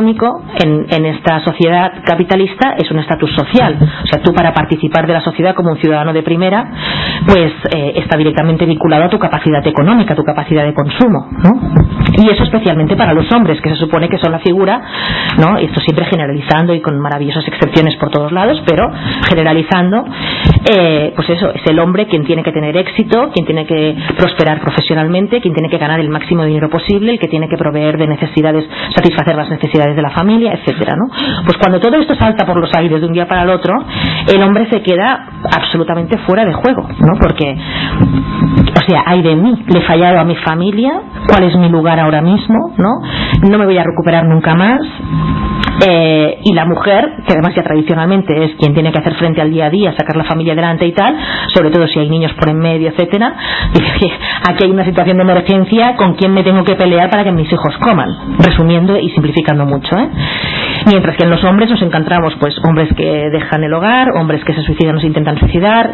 en esta sociedad capitalista es un estatus social. O sea, tú, para participar de la sociedad como un ciudadano de primera, pues está directamente vinculado a tu capacidad económica, a tu capacidad de consumo, ¿no? Y eso especialmente para los hombres, que se supone que son la figura, ¿no? Esto siempre generalizando y con maravillosas excepciones por todos lados, pero generalizando, pues eso, es el hombre quien tiene que tener éxito, quien tiene que prosperar profesionalmente, quien tiene que ganar el máximo dinero posible, el que tiene que proveer de necesidades, satisfacer las necesidades de la familia, etcétera, ¿no? Pues cuando todo esto salta por los aires de un día para el otro, el hombre se queda absolutamente fuera de juego, ¿no? Porque, o sea, ay de mí, le he fallado a mi familia, ¿cuál es mi lugar ahora mismo? No me voy a recuperar nunca más. Y la mujer, que además ya tradicionalmente es quien tiene que hacer frente al día a día, sacar la familia adelante y tal, sobre todo si hay niños por en medio, etcétera, dice: aquí hay una situación de emergencia, ¿con quién me tengo que pelear para que mis hijos coman? Resumiendo y simplificando mucho, ¿eh? Mientras que en los hombres nos encontramos pues hombres que dejan el hogar, hombres que se suicidan o se intentan suicidar,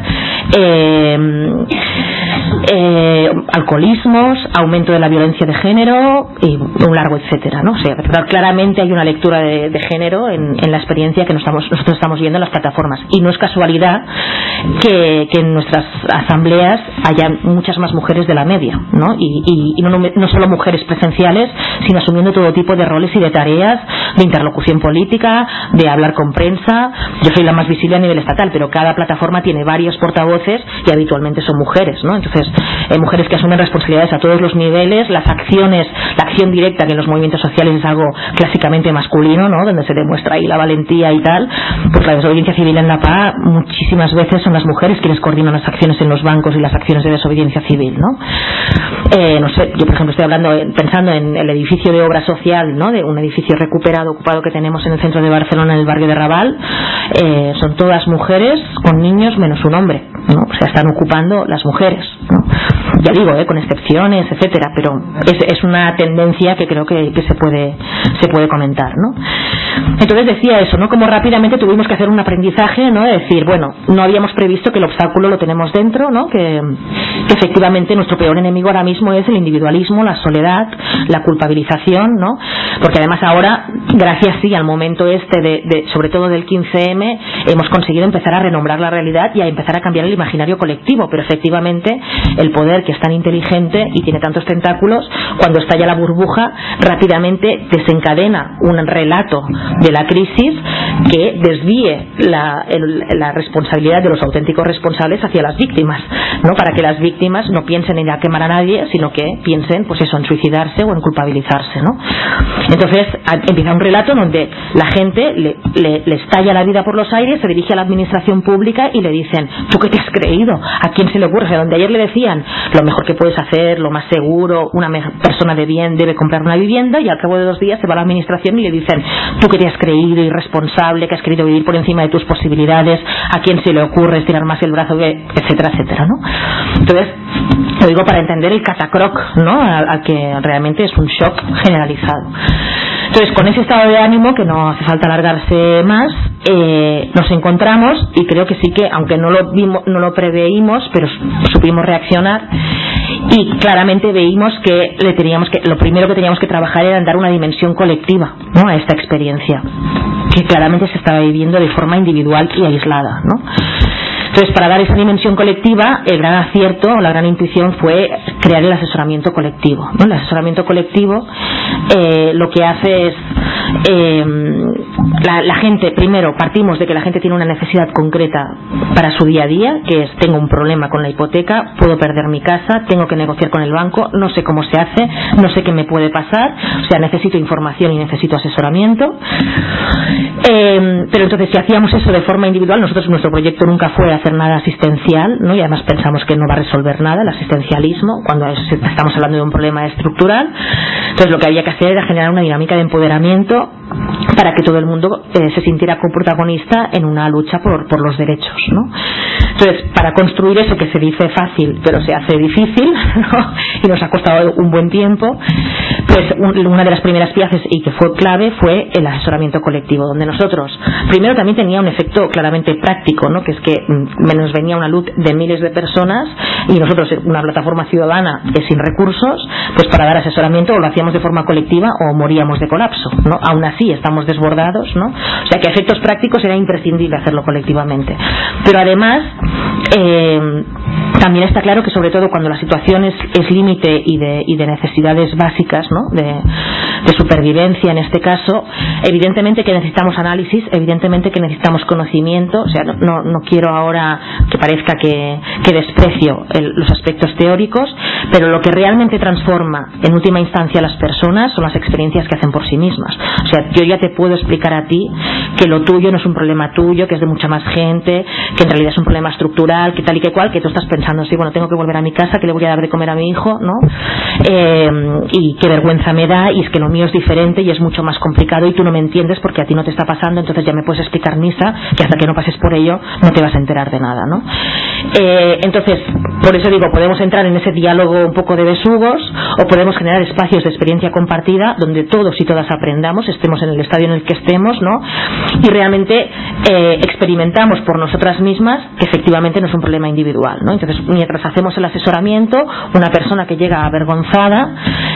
alcoholismos, aumento de la violencia de género y un largo etcétera, ¿no? O sea, claramente hay una lectura de género en la experiencia que nosotros estamos viendo en las plataformas, y no es casualidad que en nuestras asambleas haya muchas más mujeres de la media, ¿no? Y no solo mujeres presenciales, sino asumiendo todo tipo de roles y de tareas de interlocución política, de hablar con prensa. Yo soy la más visible a nivel estatal, pero cada plataforma tiene varios portavoces y habitualmente son mujeres, ¿no? Entonces, mujeres que asumen responsabilidades a todos los niveles, la acción directa, que en los movimientos sociales es algo clásicamente masculino, ¿no? Donde se demuestra ahí la valentía y tal. Pues la desobediencia civil en la PA muchísimas veces son las mujeres quienes coordinan las acciones en los bancos y las acciones de desobediencia civil, ¿no? No sé, yo por ejemplo estoy pensando en el edificio de obra social, ¿no? De un edificio ocupado que tenemos en el centro de Barcelona, en el barrio de Raval. Son todas mujeres con niños menos un hombre, ¿no? O sea, están ocupando las mujeres, ¿no? Ya digo, con excepciones, etcétera, pero es una tendencia que creo que se puede comentar, ¿no? Entonces decía eso, ¿no? Como rápidamente tuvimos que hacer un aprendizaje, ¿no? De decir, bueno, no habíamos previsto que el obstáculo lo tenemos dentro, ¿no? Que efectivamente nuestro peor enemigo ahora mismo es el individualismo, la soledad, la culpabilización, ¿no? Porque además ahora, gracias sí al momento sobre todo del 15M, hemos conseguido empezar a renombrar la realidad y a empezar a cambiar el imaginario colectivo, pero efectivamente el poder, que es tan inteligente y tiene tantos tentáculos, cuando estalla la burbuja rápidamente desencadena un relato de la crisis que desvíe la responsabilidad de los auténticos responsables hacia las víctimas, ¿no? Para que las víctimas no piensen en ir a quemar a nadie, sino que piensen pues eso, en suicidarse o en culpabilizarse, ¿no? Entonces empieza un relato donde la gente le estalla la vida por los aires, se dirige a la administración pública y le dicen: ¿tú qué te has creído? ¿A quién se le ocurre? O sea, donde ayer le decían lo mejor que puedes hacer, lo más seguro, una persona de bien debe comprar una vivienda, y al cabo de 2 días se va a la administración y le dicen: ¿tú que te has creído irresponsable, que has querido vivir por encima de tus posibilidades, a quién se le ocurre estirar más el brazo, etcétera, etcétera, ¿no? Entonces, lo digo para entender el catacroc, ¿no? Al que realmente es un shock generalizado. Entonces, con ese estado de ánimo, que no hace falta alargarse más, nos encontramos, y creo que sí que, aunque no lo preveímos, pero supimos reaccionar, y claramente veíamos que lo primero que teníamos que trabajar era en dar una dimensión colectiva, ¿no?, a esta experiencia, que claramente se estaba viviendo de forma individual y aislada, ¿no? Entonces, para dar esa dimensión colectiva, el gran acierto o la gran intuición fue crear el asesoramiento colectivo, ¿no? El asesoramiento colectivo lo que hace es la gente, primero partimos de que la gente tiene una necesidad concreta para su día a día, que es: tengo un problema con la hipoteca, puedo perder mi casa, tengo que negociar con el banco, no sé cómo se hace, no sé qué me puede pasar, o sea, necesito información y necesito asesoramiento. Pero entonces, si hacíamos eso de forma individual, nuestro proyecto nunca fue hacer nada asistencial, ¿no? Y además pensamos que no va a resolver nada el asistencialismo cuando estamos hablando de un problema estructural. Entonces, lo que había que hacer era generar una dinámica de empoderamiento para que todo el mundo se sintiera protagonista en una lucha por los derechos, ¿no? Entonces, para construir eso, que se dice fácil pero se hace difícil, ¿no?, y nos ha costado un buen tiempo, pues una de las primeras piezas, y que fue clave, fue el asesoramiento colectivo, donde nosotros primero también tenía un efecto claramente práctico, ¿no?, que es que nos venía una luz de miles de personas, y nosotros, una plataforma ciudadana sin recursos, pues para dar asesoramiento o lo hacíamos de forma colectiva o moríamos de colapso, ¿no? Aún así estamos desbordados, ¿no? O sea que a efectos prácticos era imprescindible hacerlo colectivamente. Pero además también está claro que, sobre todo cuando la situación es límite y de necesidades básicas, ¿no?, de supervivencia en este caso, evidentemente que necesitamos análisis, evidentemente que necesitamos conocimiento. O sea, no quiero ahora que parezca que desprecio los aspectos teóricos, pero lo que realmente transforma en última instancia a las personas son las experiencias que hacen por sí mismas. O sea, yo ya te puedo explicar a ti que lo tuyo no es un problema tuyo, que es de mucha más gente, que en realidad es un problema estructural, que tal y que cual, que tú estás pensando: sí, bueno, tengo que volver a mi casa, que le voy a dar de comer a mi hijo, ¿no? Y qué vergüenza me da, y es que lo mío es diferente y es mucho más complicado y tú no me entiendes porque a ti no te está pasando, entonces ya me puedes explicar misa, que hasta que no pases por ello no te vas a enterar de nada, ¿no? Entonces, por eso digo, podemos entrar en ese diálogo un poco de besugos, o podemos generar espacios de experiencia compartida donde todos y todas aprendamos, estemos en el estadio en el que estemos, ¿no?, y realmente experimentamos por nosotras mismas que efectivamente no es un problema individual, ¿no? Entonces, mientras hacemos el asesoramiento, una persona que llega avergonzada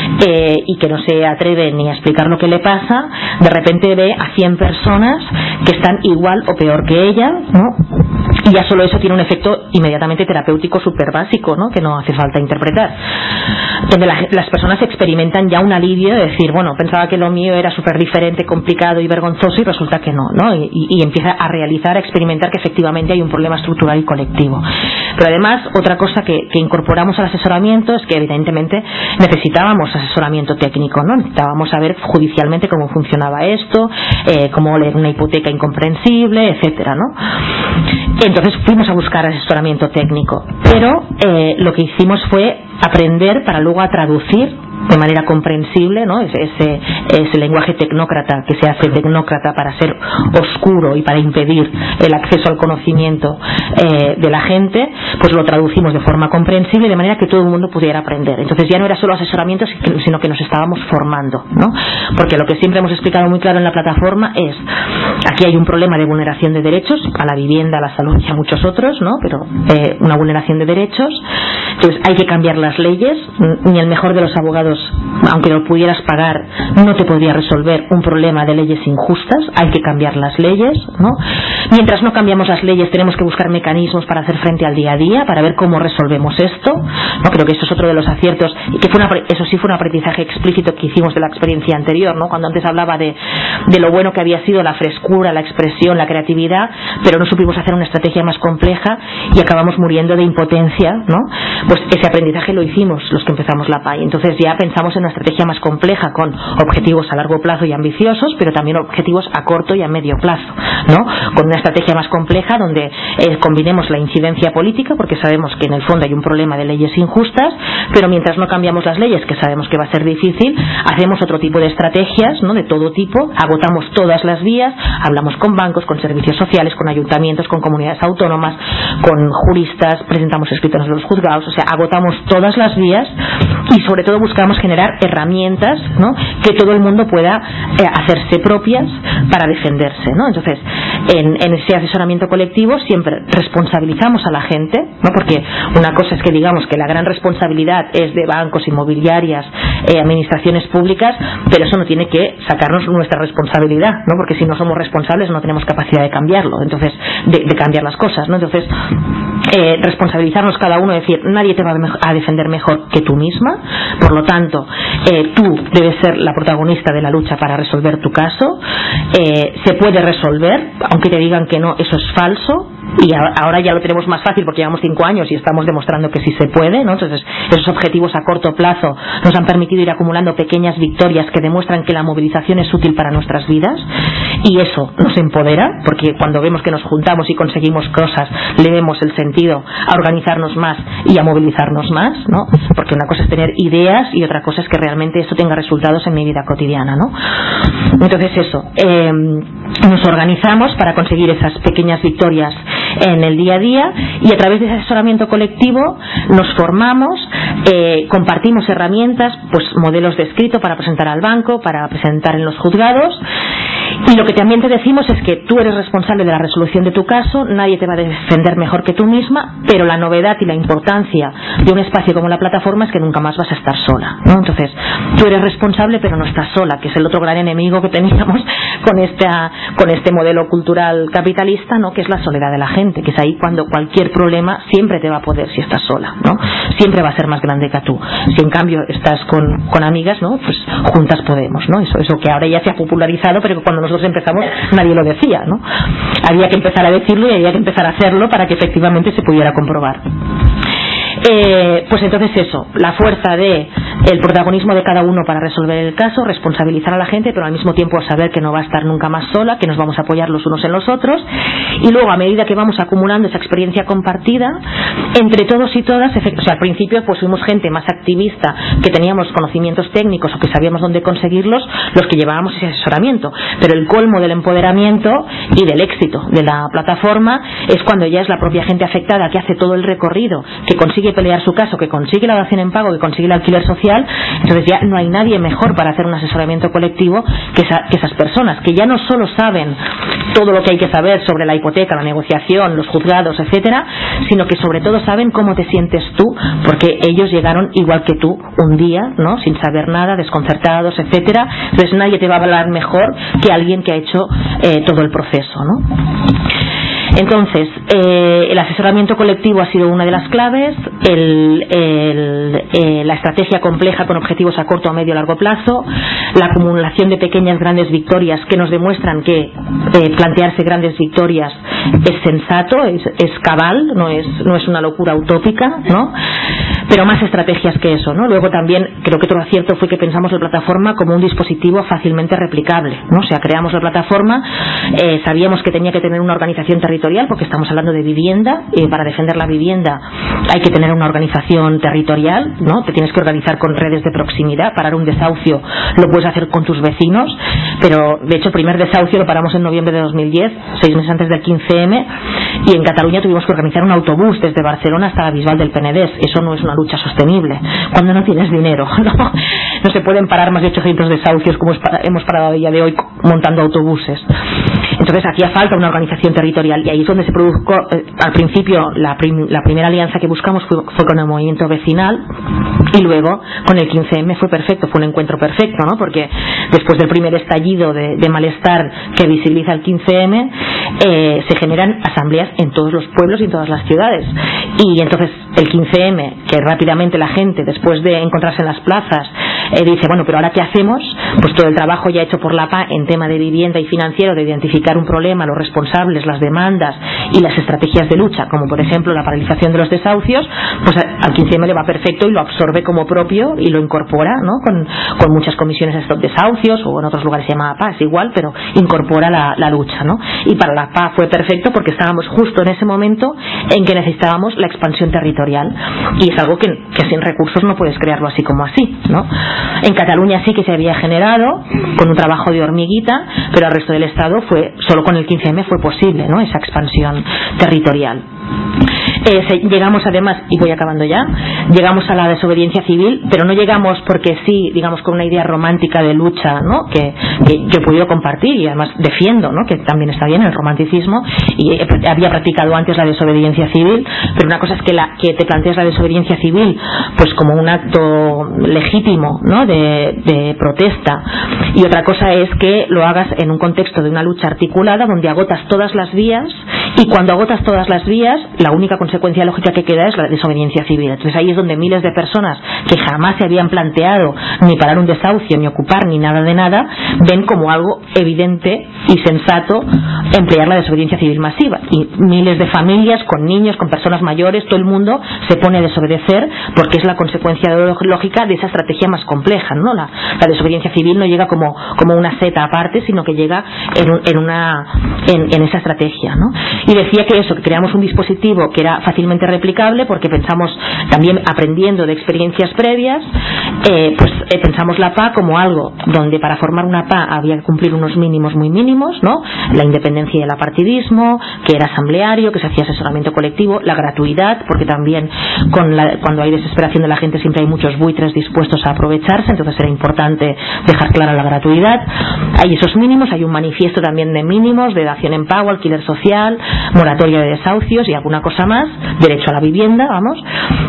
y que no se atreve ni a explicar lo que le pasa, de repente ve a 100 personas que están igual o peor que ella, ¿no? Y ya solo eso tiene un efecto inmediatamente terapéutico súper básico, ¿no?, que no hace falta interpretar, donde las personas experimentan ya un alivio de decir: bueno, pensaba que lo mío era súper diferente, complicado y vergonzoso, y resulta que no, ¿no? Y empieza a realizar, a experimentar que efectivamente hay un problema estructural y colectivo. Pero además, otra cosa que incorporamos al asesoramiento es que evidentemente necesitábamos asesoramiento técnico, ¿no? Necesitábamos saber judicialmente cómo funcionaba esto, cómo leer una hipoteca incomprensible, etcétera, ¿no? Entonces fuimos a buscar asesoramiento técnico, pero lo que hicimos fue aprender para luego a traducir de manera comprensible, ¿no?, ese lenguaje tecnócrata que se hace tecnócrata para ser oscuro y para impedir el acceso al conocimiento de la gente, pues lo traducimos de forma comprensible de manera que todo el mundo pudiera aprender. Entonces ya no era solo asesoramiento, sino que nos estábamos formando, ¿no? Porque lo que siempre hemos explicado muy claro en la plataforma es: aquí hay un problema de vulneración de derechos a la vivienda, a la salud y a muchos otros, ¿no?, pero una vulneración de derechos. Entonces hay que cambiar las leyes. Ni el mejor de los abogados, aunque lo pudieras pagar, no te podría resolver un problema de leyes injustas. Hay que cambiar las leyes, ¿no? Mientras no cambiamos las leyes, tenemos que buscar mecanismos para hacer frente al día a día, para ver cómo resolvemos esto, ¿no? Creo que eso es otro de los aciertos, y que eso sí fue un aprendizaje explícito que hicimos de la experiencia anterior, ¿no? Cuando antes hablaba de lo bueno que había sido la frescura, la expresión, la creatividad, pero no supimos hacer una estrategia más compleja y acabamos muriendo de impotencia, ¿no?, pues ese aprendizaje lo hicimos los que empezamos la PAI. Entonces ya pensamos en una estrategia más compleja, con objetivos a largo plazo y ambiciosos, pero también objetivos a corto y a medio plazo, ¿no? Con una estrategia más compleja donde combinemos la incidencia política, porque sabemos que en el fondo hay un problema de leyes injustas, pero mientras no cambiamos las leyes, que sabemos que va a ser difícil, hacemos otro tipo de estrategias, ¿no? De todo tipo, agotamos todas las vías, hablamos con bancos, con servicios sociales, con ayuntamientos, con comunidades autónomas, con juristas, presentamos escritos en los juzgados, o sea, agotamos todas las vías y sobre todo buscamos generar herramientas, ¿no? Que todo el mundo pueda hacerse propias para defenderse, ¿no? Entonces, en ese asesoramiento colectivo siempre responsabilizamos a la gente, ¿no? Porque una cosa es que digamos que la gran responsabilidad es de bancos, inmobiliarias, administraciones públicas, pero eso no tiene que sacarnos nuestra responsabilidad, ¿no? Porque si no somos responsables no tenemos capacidad de cambiarlo, entonces de cambiar las cosas, ¿no? Entonces responsabilizarnos cada uno, decir, nadie te va a defender mejor que tú misma, por lo tanto tú debes ser la protagonista de la lucha para resolver tu caso. Se puede resolver, aunque te digan que no, eso es falso, y ahora ya lo tenemos más fácil porque llevamos 5 años y estamos demostrando que sí se puede, ¿no? Entonces esos objetivos a corto plazo nos han permitido ir acumulando pequeñas victorias que demuestran que la movilización es útil para nuestras vidas, y eso nos empodera, porque cuando vemos que nos juntamos y conseguimos cosas, le vemos el sentido a organizarnos más y a movilizarnos más, ¿no? Porque una cosa es tener ideas y otra cosa es que realmente eso tenga resultados en mi vida cotidiana, ¿no? Entonces eso, nos organizamos para conseguir esas pequeñas victorias en el día a día, y a través de ese asesoramiento colectivo nos formamos, compartimos herramientas, pues modelos de escrito para presentar al banco, para presentar en los juzgados, y lo que también te decimos es que tú eres responsable de la resolución de tu caso, nadie te va a defender mejor que tú misma, pero la novedad y la importancia de un espacio como la plataforma es que nunca más vas a estar sola, ¿no? Entonces tú eres responsable pero no estás sola, que es el otro gran enemigo que teníamos con este modelo cultural capitalista, ¿no? Que es la soledad de la gente, que es ahí cuando cualquier problema siempre te va a poder si estás sola, ¿no? Siempre va a ser más grande que tú. Si en cambio estás con amigas, ¿no? Pues juntas podemos, ¿no? Eso que ahora ya se ha popularizado, pero que cuando nosotros empezamos nadie lo decía, ¿no? Había que empezar a decirlo y había que empezar a hacerlo para que efectivamente se pudiera comprobar. Pues entonces eso, la fuerza de el protagonismo de cada uno para resolver el caso, responsabilizar a la gente, pero al mismo tiempo saber que no va a estar nunca más sola, que nos vamos a apoyar los unos en los otros, y luego a medida que vamos acumulando esa experiencia compartida entre todos y todas, o sea, al principio pues fuimos gente más activista, que teníamos conocimientos técnicos o que sabíamos dónde conseguirlos, los que llevábamos ese asesoramiento, pero el colmo del empoderamiento y del éxito de la plataforma es cuando ya es la propia gente afectada que hace todo el recorrido, que consigue pelear su caso, que consigue la dación en pago, que consigue el alquiler social. Entonces ya no hay nadie mejor para hacer un asesoramiento colectivo que esas personas, que ya no solo saben todo lo que hay que saber sobre la hipoteca, la negociación, los juzgados, etcétera, sino que sobre todo saben cómo te sientes tú, porque ellos llegaron igual que tú un día, ¿no? Sin saber nada, desconcertados, etcétera. Entonces nadie te va a hablar mejor que alguien que ha hecho todo el proceso, ¿no? Entonces, el asesoramiento colectivo ha sido una de las claves, la estrategia compleja con objetivos a corto, a medio y largo plazo, la acumulación de pequeñas grandes victorias que nos demuestran que plantearse grandes victorias es sensato, es cabal, no es una locura utópica, ¿no? Pero más estrategias que eso, ¿no? Luego también creo que otro acierto fue que pensamos la plataforma como un dispositivo fácilmente replicable, ¿no? O sea, creamos la plataforma, sabíamos que tenía que tener una organización territorial, porque estamos hablando de vivienda, para defender la vivienda hay que tener una organización territorial, ¿no? Te tienes que organizar con redes de proximidad. Parar un desahucio lo puedes hacer con tus vecinos, pero de hecho el primer desahucio lo paramos en noviembre de 2010, 6 meses antes del 15M, y en Cataluña tuvimos que organizar un autobús desde Barcelona hasta la Bisbal del Penedès. Eso no es una lucha sostenible cuando no tienes dinero, ¿no? No se pueden parar más de 800 desahucios como hemos parado a día de hoy montando autobuses. Entonces hacía falta una organización territorial, y ahí es donde se produjo al principio la primera alianza que buscamos fue con el movimiento vecinal, y luego con el 15M fue perfecto, fue un encuentro perfecto, ¿no? Porque después del primer estallido de malestar que visibiliza el 15M, se generan asambleas en todos los pueblos y en todas las ciudades, y entonces el 15M, que rápidamente la gente, después de encontrarse en las plazas, dice, bueno, pero ahora ¿qué hacemos? Pues todo el trabajo ya hecho por la PA en tema de vivienda y financiero, de identificar un problema, los responsables, las demandas y las estrategias de lucha, como por ejemplo la paralización de los desahucios, pues al 15M le va perfecto y lo absorbe como propio y lo incorpora, ¿no? Con muchas comisiones de estos desahucios, o en otros lugares se llama PA, es igual, pero incorpora la lucha, ¿no? Y para la PA fue perfecto porque estábamos justo en ese momento en que necesitábamos la expansión territorial, y es algo que sin recursos no puedes crearlo así como así, ¿no? En Cataluña sí que se había generado con un trabajo de hormiguita, pero al resto del Estado solo con el 15M fue posible, ¿no? Esa expansión territorial. Llegamos además, y voy acabando ya, llegamos a la desobediencia civil, pero no llegamos porque sí, digamos, con una idea romántica de lucha, ¿no? que yo he podido compartir y además defiendo, ¿no? Que también está bien el romanticismo, y había practicado antes la desobediencia civil, pero una cosa es que te planteas la desobediencia civil pues como un acto legítimo, ¿no? de protesta, y otra cosa es que lo hagas en un contexto de una lucha articulada donde agotas todas las vías, y cuando agotas todas las vías la única consecuencia lógica que queda es la desobediencia civil. Entonces ahí es donde miles de personas que jamás se habían planteado ni parar un desahucio, ni ocupar, ni nada de nada, ven como algo evidente y sensato emplear la desobediencia civil masiva, y miles de familias con niños, con personas mayores, todo el mundo se pone a desobedecer porque es la consecuencia lógica de esa estrategia más compleja, ¿no? La desobediencia civil no llega como una seta aparte, sino que llega en esa estrategia, ¿no? Y decía que creamos un dispositivo que era fácilmente replicable porque pensamos, también aprendiendo de experiencias previas, pensamos la PA como algo donde para formar una PA había que cumplir unos mínimos muy mínimos, ¿no? La independencia y el apartidismo, que era asambleario, que se hacía asesoramiento colectivo, la gratuidad, porque también cuando hay desesperación de la gente siempre hay muchos buitres dispuestos a aprovecharse, entonces era importante dejar clara la gratuidad. Hay esos mínimos, hay un manifiesto también de mínimos, de dación en pago, alquiler social, moratoria de desahucios y alguna cosa más, derecho a la vivienda, vamos.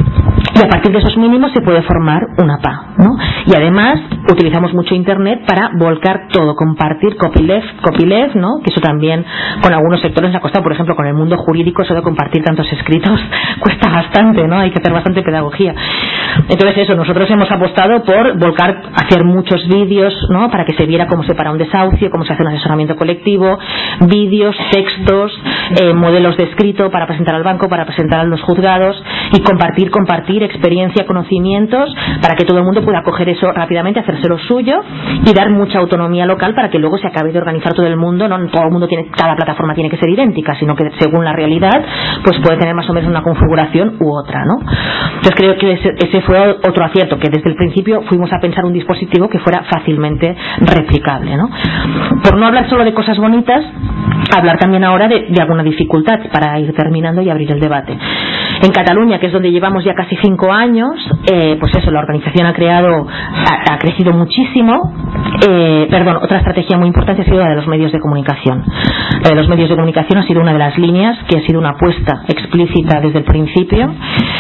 Y a partir de esos mínimos se puede formar una PA, ¿no? Y además utilizamos mucho internet para volcar todo, compartir, copyleft, ¿no? Que eso también con algunos sectores nos ha costado, por ejemplo con el mundo jurídico, eso de compartir tantos escritos cuesta bastante, ¿no? Hay que hacer bastante pedagogía. Entonces eso, nosotros hemos apostado por volcar, hacer muchos vídeos, ¿no? Para que se viera cómo se para un desahucio, cómo se hace un asesoramiento colectivo, vídeos, textos, modelos de escrito para presentar al banco, para presentar a los juzgados, y compartir experiencia, conocimientos, para que todo el mundo pueda coger eso rápidamente, hacérselo suyo y dar mucha autonomía local para que luego se acabe de organizar todo el mundo. No todo el mundo cada plataforma tiene que ser idéntica, sino que según la realidad pues puede tener más o menos una configuración u otra, ¿no? Entonces creo que ese fue otro acierto, que desde el principio fuimos a pensar un dispositivo que fuera fácilmente replicable, ¿no? Por no hablar solo de cosas bonitas, hablar también ahora de alguna dificultad para ir terminando y abrir el debate. En Cataluña, que es donde llevamos ya casi 5 años, pues eso, la organización ha crecido muchísimo. Otra estrategia muy importante ha sido la de los medios de comunicación. La de los medios de comunicación ha sido una de las líneas que ha sido una apuesta explícita desde el principio,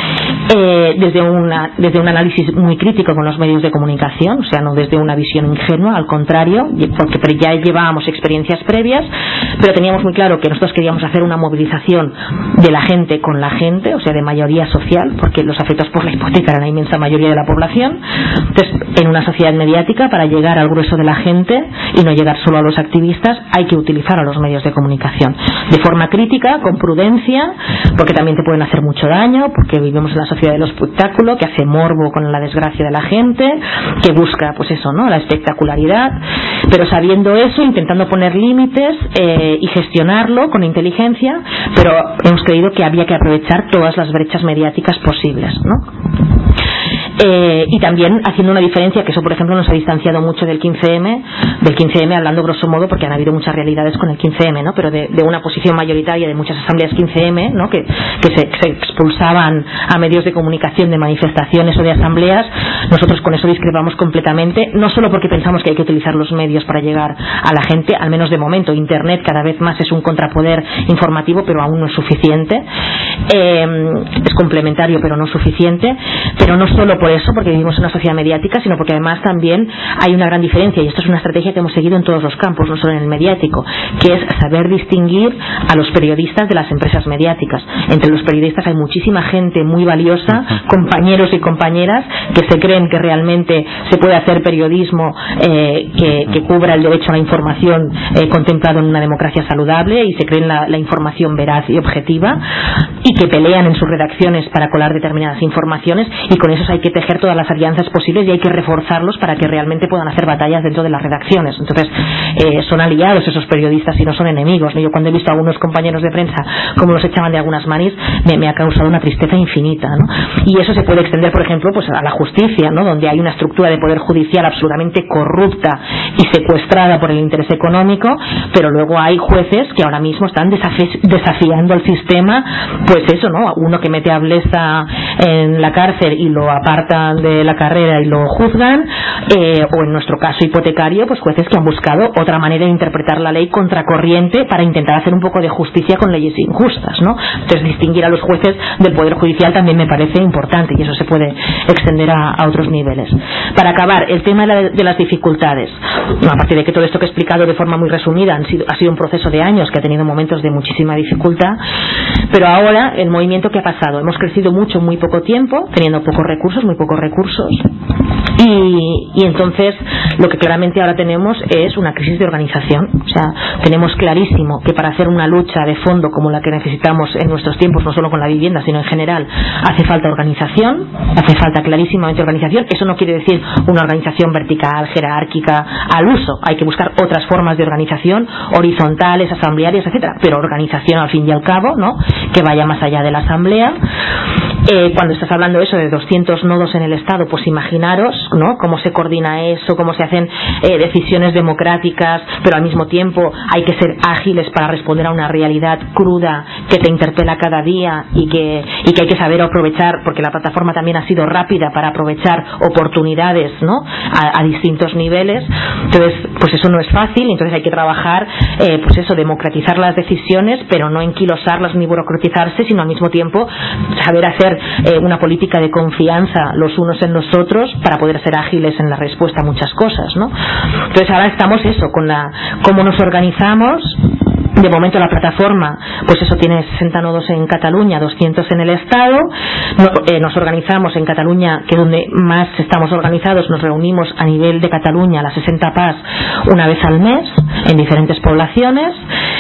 desde un análisis muy crítico con los medios de comunicación, o sea, no desde una visión ingenua, al contrario, porque ya llevábamos experiencias previas, pero teníamos muy claro que nosotros queríamos hacer una movilización de la gente con la gente, o sea, de mayoría social, porque los afectados por la hipoteca eran la inmensa mayoría de la población. Entonces, en una sociedad mediática, para llegar al grueso de la gente y no llegar solo a los activistas, hay que utilizar a los medios de comunicación de forma crítica, con prudencia, porque también te pueden hacer mucho daño, porque vivimos en la sociedad del espectáculo, que hace morbo con la desgracia de la gente, que busca, pues eso, ¿no?, la espectacularidad, pero sabiendo eso, intentando poner límites y gestionarlo con inteligencia, pero hemos creído que había que aprovechar todas las brechas mediáticas posibles, ¿no? Y también haciendo una diferencia, que eso por ejemplo nos ha distanciado mucho del 15M, hablando grosso modo, porque han habido muchas realidades con el 15M, ¿no? Pero de una posición mayoritaria de muchas asambleas 15M, ¿no? que se expulsaban a medios de comunicación de manifestaciones o de asambleas. Nosotros con eso discrepamos completamente, no solo porque pensamos que hay que utilizar los medios para llegar a la gente, al menos de momento. Internet cada vez más es un contrapoder informativo, pero aún no es suficiente. Es complementario pero no suficiente, pero no solo por eso, porque vivimos en una sociedad mediática, sino porque además también hay una gran diferencia, y esto es una estrategia que hemos seguido en todos los campos, no solo en el mediático, que es saber distinguir a los periodistas de las empresas mediáticas. Entre entre los periodistas hay muchísima gente muy valiosa, compañeros y compañeras que se creen que realmente se puede hacer periodismo que cubra el derecho a la información contemplado en una democracia saludable, y se creen la información veraz y objetiva, y que pelean en sus redacciones para colar determinadas informaciones, y con esos hay que tejer todas las alianzas posibles y hay que reforzarlos para que realmente puedan hacer batallas dentro de las redacciones. Entonces son aliados esos periodistas y no son enemigos, ¿no? Yo cuando he visto a algunos compañeros de prensa como los echaban de algunas manis, me ha causado una tristeza infinita, ¿no? Y eso se puede extender, por ejemplo, pues a la justicia, ¿no? Donde hay una estructura de poder judicial absolutamente corrupta y secuestrada por el interés económico, pero luego hay jueces que ahora mismo están desafiando al sistema, pues eso, ¿no? Uno que mete a Blesa en la cárcel y lo apartan de la carrera y lo juzgan, o en nuestro caso hipotecario, pues jueces que han buscado otra manera de interpretar la ley contracorriente para intentar hacer un poco de justicia con leyes injustas, ¿no? Entonces distinguir a los jueces del poder judicial también me parece importante, y eso se puede extender a otros niveles. Para acabar, el tema de las dificultades, aparte de que todo esto que he explicado de forma muy resumida ha sido un proceso de años que ha tenido momentos de muchísima dificultad, pero ahora el movimiento que ha pasado, hemos crecido mucho en muy poco tiempo, teniendo muy pocos recursos, y entonces lo que claramente ahora tenemos es una crisis de organización. O sea, tenemos clarísimo que para hacer una lucha de fondo como la que necesitamos en nuestros tiempos, no solo con la vivienda sino en general, hace falta organización, hace falta clarísimamente organización. Eso no quiere decir una organización vertical, jerárquica, al uso. Hay que buscar otras formas de organización, horizontales, asamblearias, etcétera, pero organización al fin y al cabo, ¿no? Que vaya más allá de la asamblea. Cuando estás hablando eso de 200 nodos en el Estado, pues imaginaros, ¿no? Cómo se coordina eso, cómo se hacen decisiones democráticas, pero al mismo tiempo hay que ser ágiles para responder a una realidad cruda que te interpela cada día, y que hay que saber aprovechar, porque la plataforma también ha sido rápida para aprovechar oportunidades, ¿no? A distintos niveles. Entonces, pues eso no es fácil, entonces hay que trabajar, pues eso, democratizar las decisiones, pero no enquilosarlas ni burocratizarse, sino al mismo tiempo saber hacer una política de confianza los unos en los otros para poder ser ágiles en la respuesta a muchas cosas, ¿no? Entonces ahora estamos eso, con cómo nos organizamos. De momento la plataforma, pues eso, tiene 60 nodos en Cataluña, 200 en el Estado. Nos organizamos en Cataluña, que es donde más estamos organizados, nos reunimos a nivel de Cataluña, las 60 PAS, una vez al mes, en diferentes poblaciones,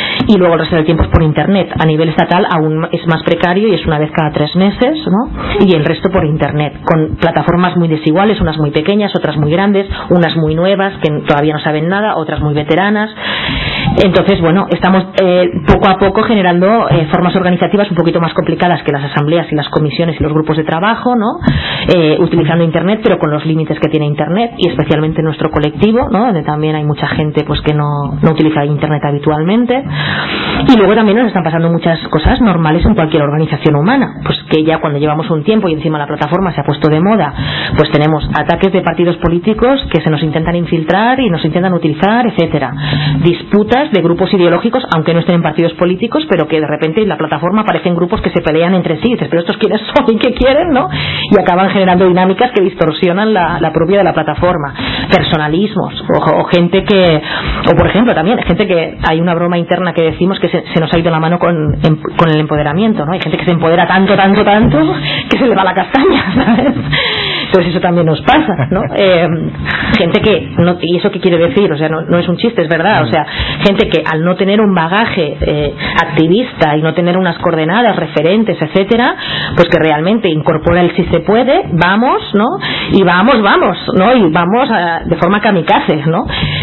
y luego el resto del tiempo es por internet. A nivel estatal aún es más precario y es una vez cada 3 meses, ¿no? Y el resto por internet, con plataformas muy desiguales, unas muy pequeñas, otras muy grandes, unas muy nuevas que todavía no saben nada, otras muy veteranas. Entonces, bueno, estamos poco a poco generando formas organizativas un poquito más complicadas que las asambleas y las comisiones y los grupos de trabajo, ¿no? Utilizando internet, pero con los límites que tiene internet, y especialmente nuestro colectivo, ¿no? Donde también hay mucha gente pues que no utiliza internet habitualmente. Y luego también nos están pasando muchas cosas normales en cualquier organización humana, pues que ya cuando llevamos un tiempo y encima la plataforma se ha puesto de moda, pues tenemos ataques de partidos políticos que se nos intentan infiltrar y nos intentan utilizar, etcétera. Disputas de grupos ideológicos, aunque no estén en partidos políticos, pero que de repente en la plataforma aparecen grupos que se pelean entre sí. Dices, pero estos quiénes son y qué quieren, ¿no? Y acaban generando dinámicas que distorsionan la propia de la plataforma. Personalismos, o gente que, o por ejemplo también gente que, hay una broma interna que decimos que se nos ha ido la mano con el empoderamiento, ¿no? Hay gente que se empodera tanto que se le va la castaña, ¿sabes? Entonces eso también nos pasa, ¿no? Gente que no, y eso qué quiere decir, o sea, no es un chiste, es verdad, o sea, gente que al no tener un bagaje activista y no tener unas coordenadas, referentes, etcétera, pues que realmente incorpora el si se puede, vamos, ¿no? Y vamos, ¿no? Y vamos de forma kamikaze, ¿no?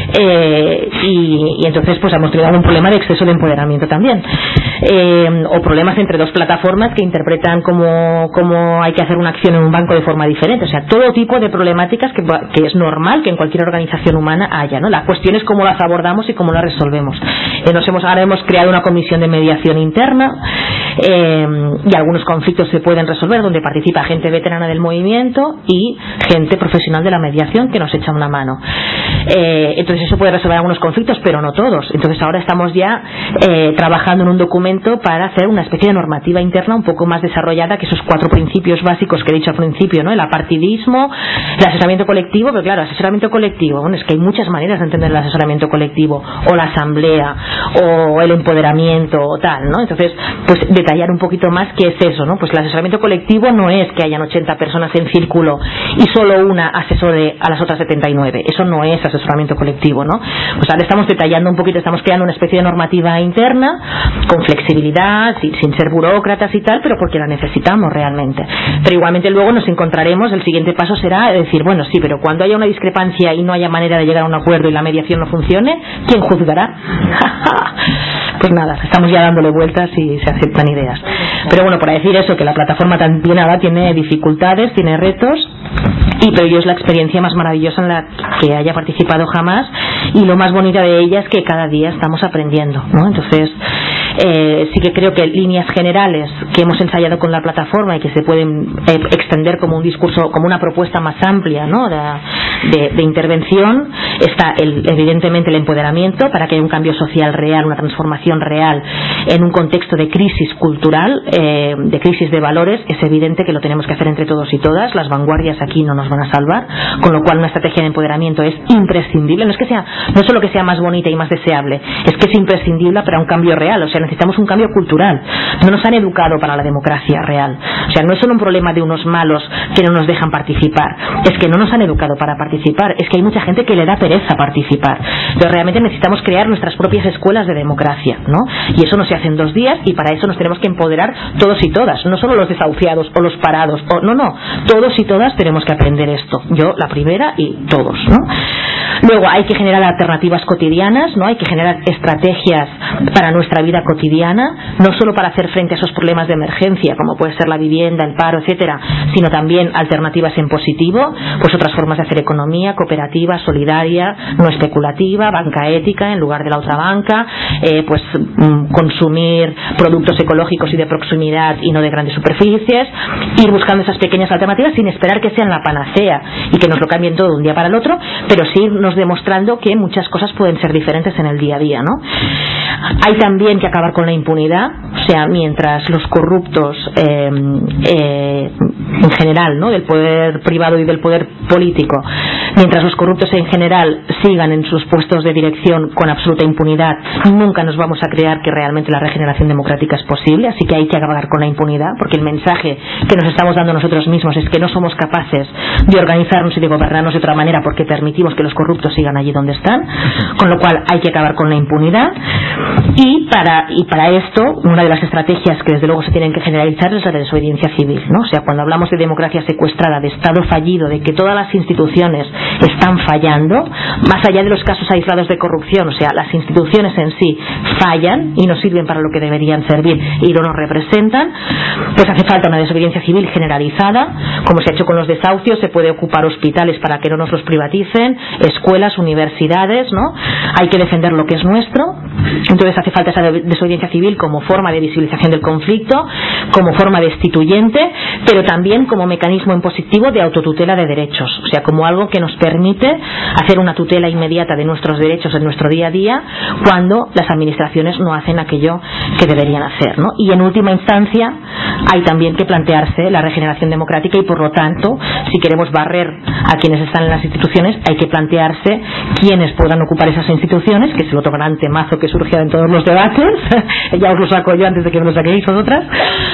Y entonces pues hemos tenido un problema de exceso de empoderamiento también, o problemas entre dos plataformas que interpretan cómo hay que hacer una acción en un banco de forma diferente. O sea, todo tipo de problemáticas que es normal que en cualquier organización humana haya, ¿no? La cuestión es cómo las abordamos y cómo las resolvemos. Ahora hemos creado una comisión de mediación interna, y algunos conflictos se pueden resolver donde participa gente veterana del movimiento y gente profesional de la mediación que nos echa una mano. Entonces eso puede resolver algunos conflictos, pero no todos. Entonces ahora estamos ya trabajando en un documento para hacer una especie de normativa interna un poco más desarrollada que esos 4 principios básicos que he dicho al principio, ¿no? El apartidismo, el asesoramiento colectivo, pero claro, asesoramiento colectivo, bueno, es que hay muchas maneras de entender el asesoramiento colectivo, o la asamblea, o el empoderamiento, o tal, ¿no? Entonces, pues detallar un poquito más qué es eso, ¿no? Pues el asesoramiento colectivo no es que hayan 80 personas en círculo y solo una asesore a las otras 79. Eso no es asesoramiento colectivo, ¿no? Pues ahora estamos detallando un poquito, estamos creando una especie de normativa interna con flexibilidad, sin ser burócratas y tal, pero porque la necesitamos realmente. Pero igualmente luego nos encontraremos, el siguiente paso será decir, bueno, sí, pero cuando haya una discrepancia y no haya manera de llegar a un acuerdo y la mediación no funcione, ¿quién juzgará? Pues nada, estamos ya dándole vueltas y se aceptan ideas. Pero bueno, para decir eso, que la plataforma también ahora tiene dificultades, tiene retos, pero yo es la experiencia más maravillosa en la que haya participado jamás, y lo más bonita de ella es que cada día estamos aprendiendo, ¿no? Entonces sí que creo que líneas generales que hemos ensayado con la plataforma y que se pueden extender como un discurso, como una propuesta más amplia, ¿no? de intervención, está evidentemente el empoderamiento para que haya un cambio social real, una transformación real en un contexto de crisis cultural, de crisis de valores. Es evidente que lo tenemos que hacer entre todos y todas, las vanguardias aquí no nos van a salvar, con lo cual una estrategia de empoderamiento es imprescindible. No solo que sea más bonita y más deseable, es que es imprescindible para un cambio real. O sea, necesitamos un cambio cultural. No nos han educado para la democracia real. O sea, no es solo un problema de unos malos que no nos dejan participar, es que no nos han educado para participar, es que hay mucha gente que le da pereza participar. Pero realmente necesitamos crear nuestras propias escuelas de democracia, ¿no? Y eso no se hace en 2 días, y para eso nos tenemos que empoderar todos y todas, no solo los desahuciados o los parados, no, todos y todas tenemos que aprender esto. Yo la primera y todos, ¿no? Luego hay que generar alternativas cotidianas, ¿no? Hay que generar estrategias para nuestra vida cotidiana, no solo para hacer frente a esos problemas de emergencia como puede ser la vivienda, el paro, etcétera, sino también alternativas en positivo, pues otras formas de hacer economía, cooperativa, solidaria, no especulativa, banca ética en lugar de la otra banca, pues consumir productos ecológicos y de proximidad y no de grandes superficies, ir buscando esas pequeñas alternativas sin esperar que sean la panacea y que nos lo cambien todo de un día para el otro, pero sí irnos demostrando que muchas cosas pueden ser diferentes en el día a día, ¿no? Hay también que acabar con la impunidad, o sea, mientras los corruptos en general, ¿no? Del poder privado y del poder político, mientras los corruptos en general sigan en sus puestos de dirección con absoluta impunidad, nunca nos vamos a creer que realmente la regeneración democrática es posible. Así que hay que acabar con la impunidad, porque el mensaje que nos estamos dando nosotros mismos es que no somos capaces de organizarnos y de gobernarnos de otra manera porque permitimos que los corruptos sigan allí donde están, con lo cual hay que acabar con la impunidad. Y para esto, una de las estrategias que desde luego se tienen que generalizar es la de desobediencia civil, ¿no? O sea, cuando hablamos de democracia secuestrada, de Estado fallido, de que todas las instituciones están fallando, más allá de los casos aislados de corrupción, o sea, las instituciones en sí fallan y no sirven para lo que deberían servir y no nos representan, pues hace falta una desobediencia civil generalizada, como se ha hecho con los desahucios. Se puede ocupar hospitales para que no nos los privaticen, escuelas, universidades, ¿no? Hay que defender lo que es nuestro. Entonces hace falta esa desobediencia civil como forma de visibilización del conflicto, como forma destituyente, pero también como mecanismo impositivo de autotutela de derechos, o sea, como algo que nos permite hacer una tutela inmediata de nuestros derechos en nuestro día a día cuando las administraciones no hacen aquello que deberían hacer, ¿no? Y en última instancia hay también que plantearse la regeneración democrática, y por lo tanto, si queremos barrer a quienes están en las instituciones, hay que plantearse quiénes podrán ocupar esas instituciones, que es el otro gran temazo que surge en todos los debates. Ya os lo saco yo antes de que me lo saquéis vosotras.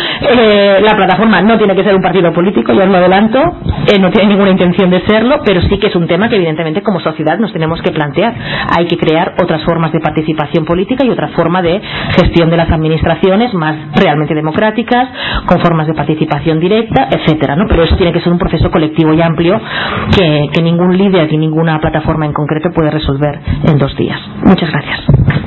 La plataforma no tiene que ser un partido político, ya os lo adelanto, no tiene ninguna intención de serlo, pero sí que es un tema que evidentemente como sociedad nos tenemos que plantear. Hay que crear otras formas de participación política y otra forma de gestión de las administraciones más realmente democráticas, con formas de participación directa, etcétera, ¿no? Pero eso tiene que ser un proceso colectivo y amplio que ningún líder y ninguna plataforma en concreto puede resolver en 2 días. Muchas gracias.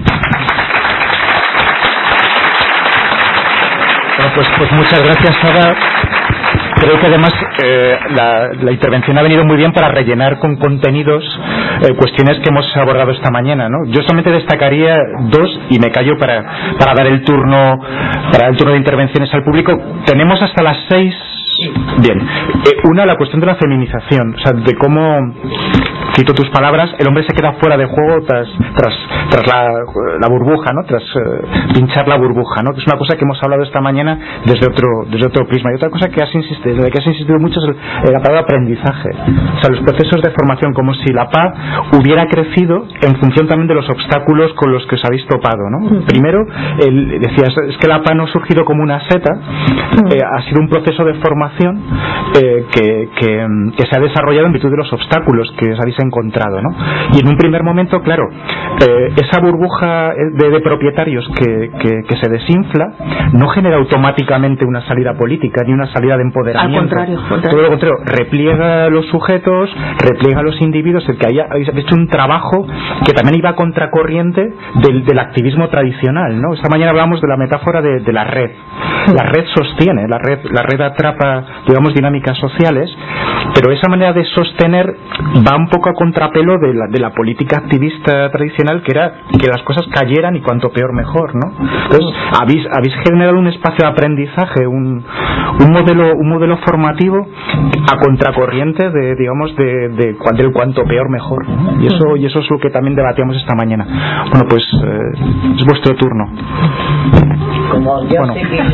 Bueno, pues muchas gracias, Sara. Creo que además la intervención ha venido muy bien para rellenar con contenidos cuestiones que hemos abordado esta mañana, ¿no? Yo solamente destacaría 2 y me callo para dar el turno de intervenciones al público. Tenemos hasta las 6. Bien. Una, la cuestión de la feminización, o sea, de cómo cito tus palabras, el hombre se queda fuera de juego tras la burbuja, ¿no? Tras pinchar la burbuja, ¿no? Que es una cosa que hemos hablado esta mañana desde otro prisma. Y otra cosa que has insistido mucho es la palabra aprendizaje. O sea, los procesos de formación, como si la PA hubiera crecido en función también de los obstáculos con los que os habéis topado, ¿no? Primero, decías, es que la PA no ha surgido como una seta, ha sido un proceso de formación que se ha desarrollado en virtud de los obstáculos que os habéis encontrado, ¿no? Y en un primer momento, claro, esa burbuja de propietarios que se desinfla no genera automáticamente una salida política ni una salida de empoderamiento. Al contrario. Todo lo contrario, repliega a los sujetos, repliega a los individuos, el que habéis hecho un trabajo que también iba a contracorriente del activismo tradicional, ¿no? Esta mañana hablamos de la metáfora de la red. La red sostiene, la red atrapa, digamos, dinámicas sociales, pero esa manera de sostener va un poco a contrapelo de la política activista tradicional, que era que las cosas cayeran y cuanto peor mejor, ¿no? Entonces habéis generado un espacio de aprendizaje, un modelo formativo a contracorriente del cuanto peor mejor, ¿no? Y eso es lo que también debatíamos esta mañana. Bueno, pues es vuestro turno. Como ya sé que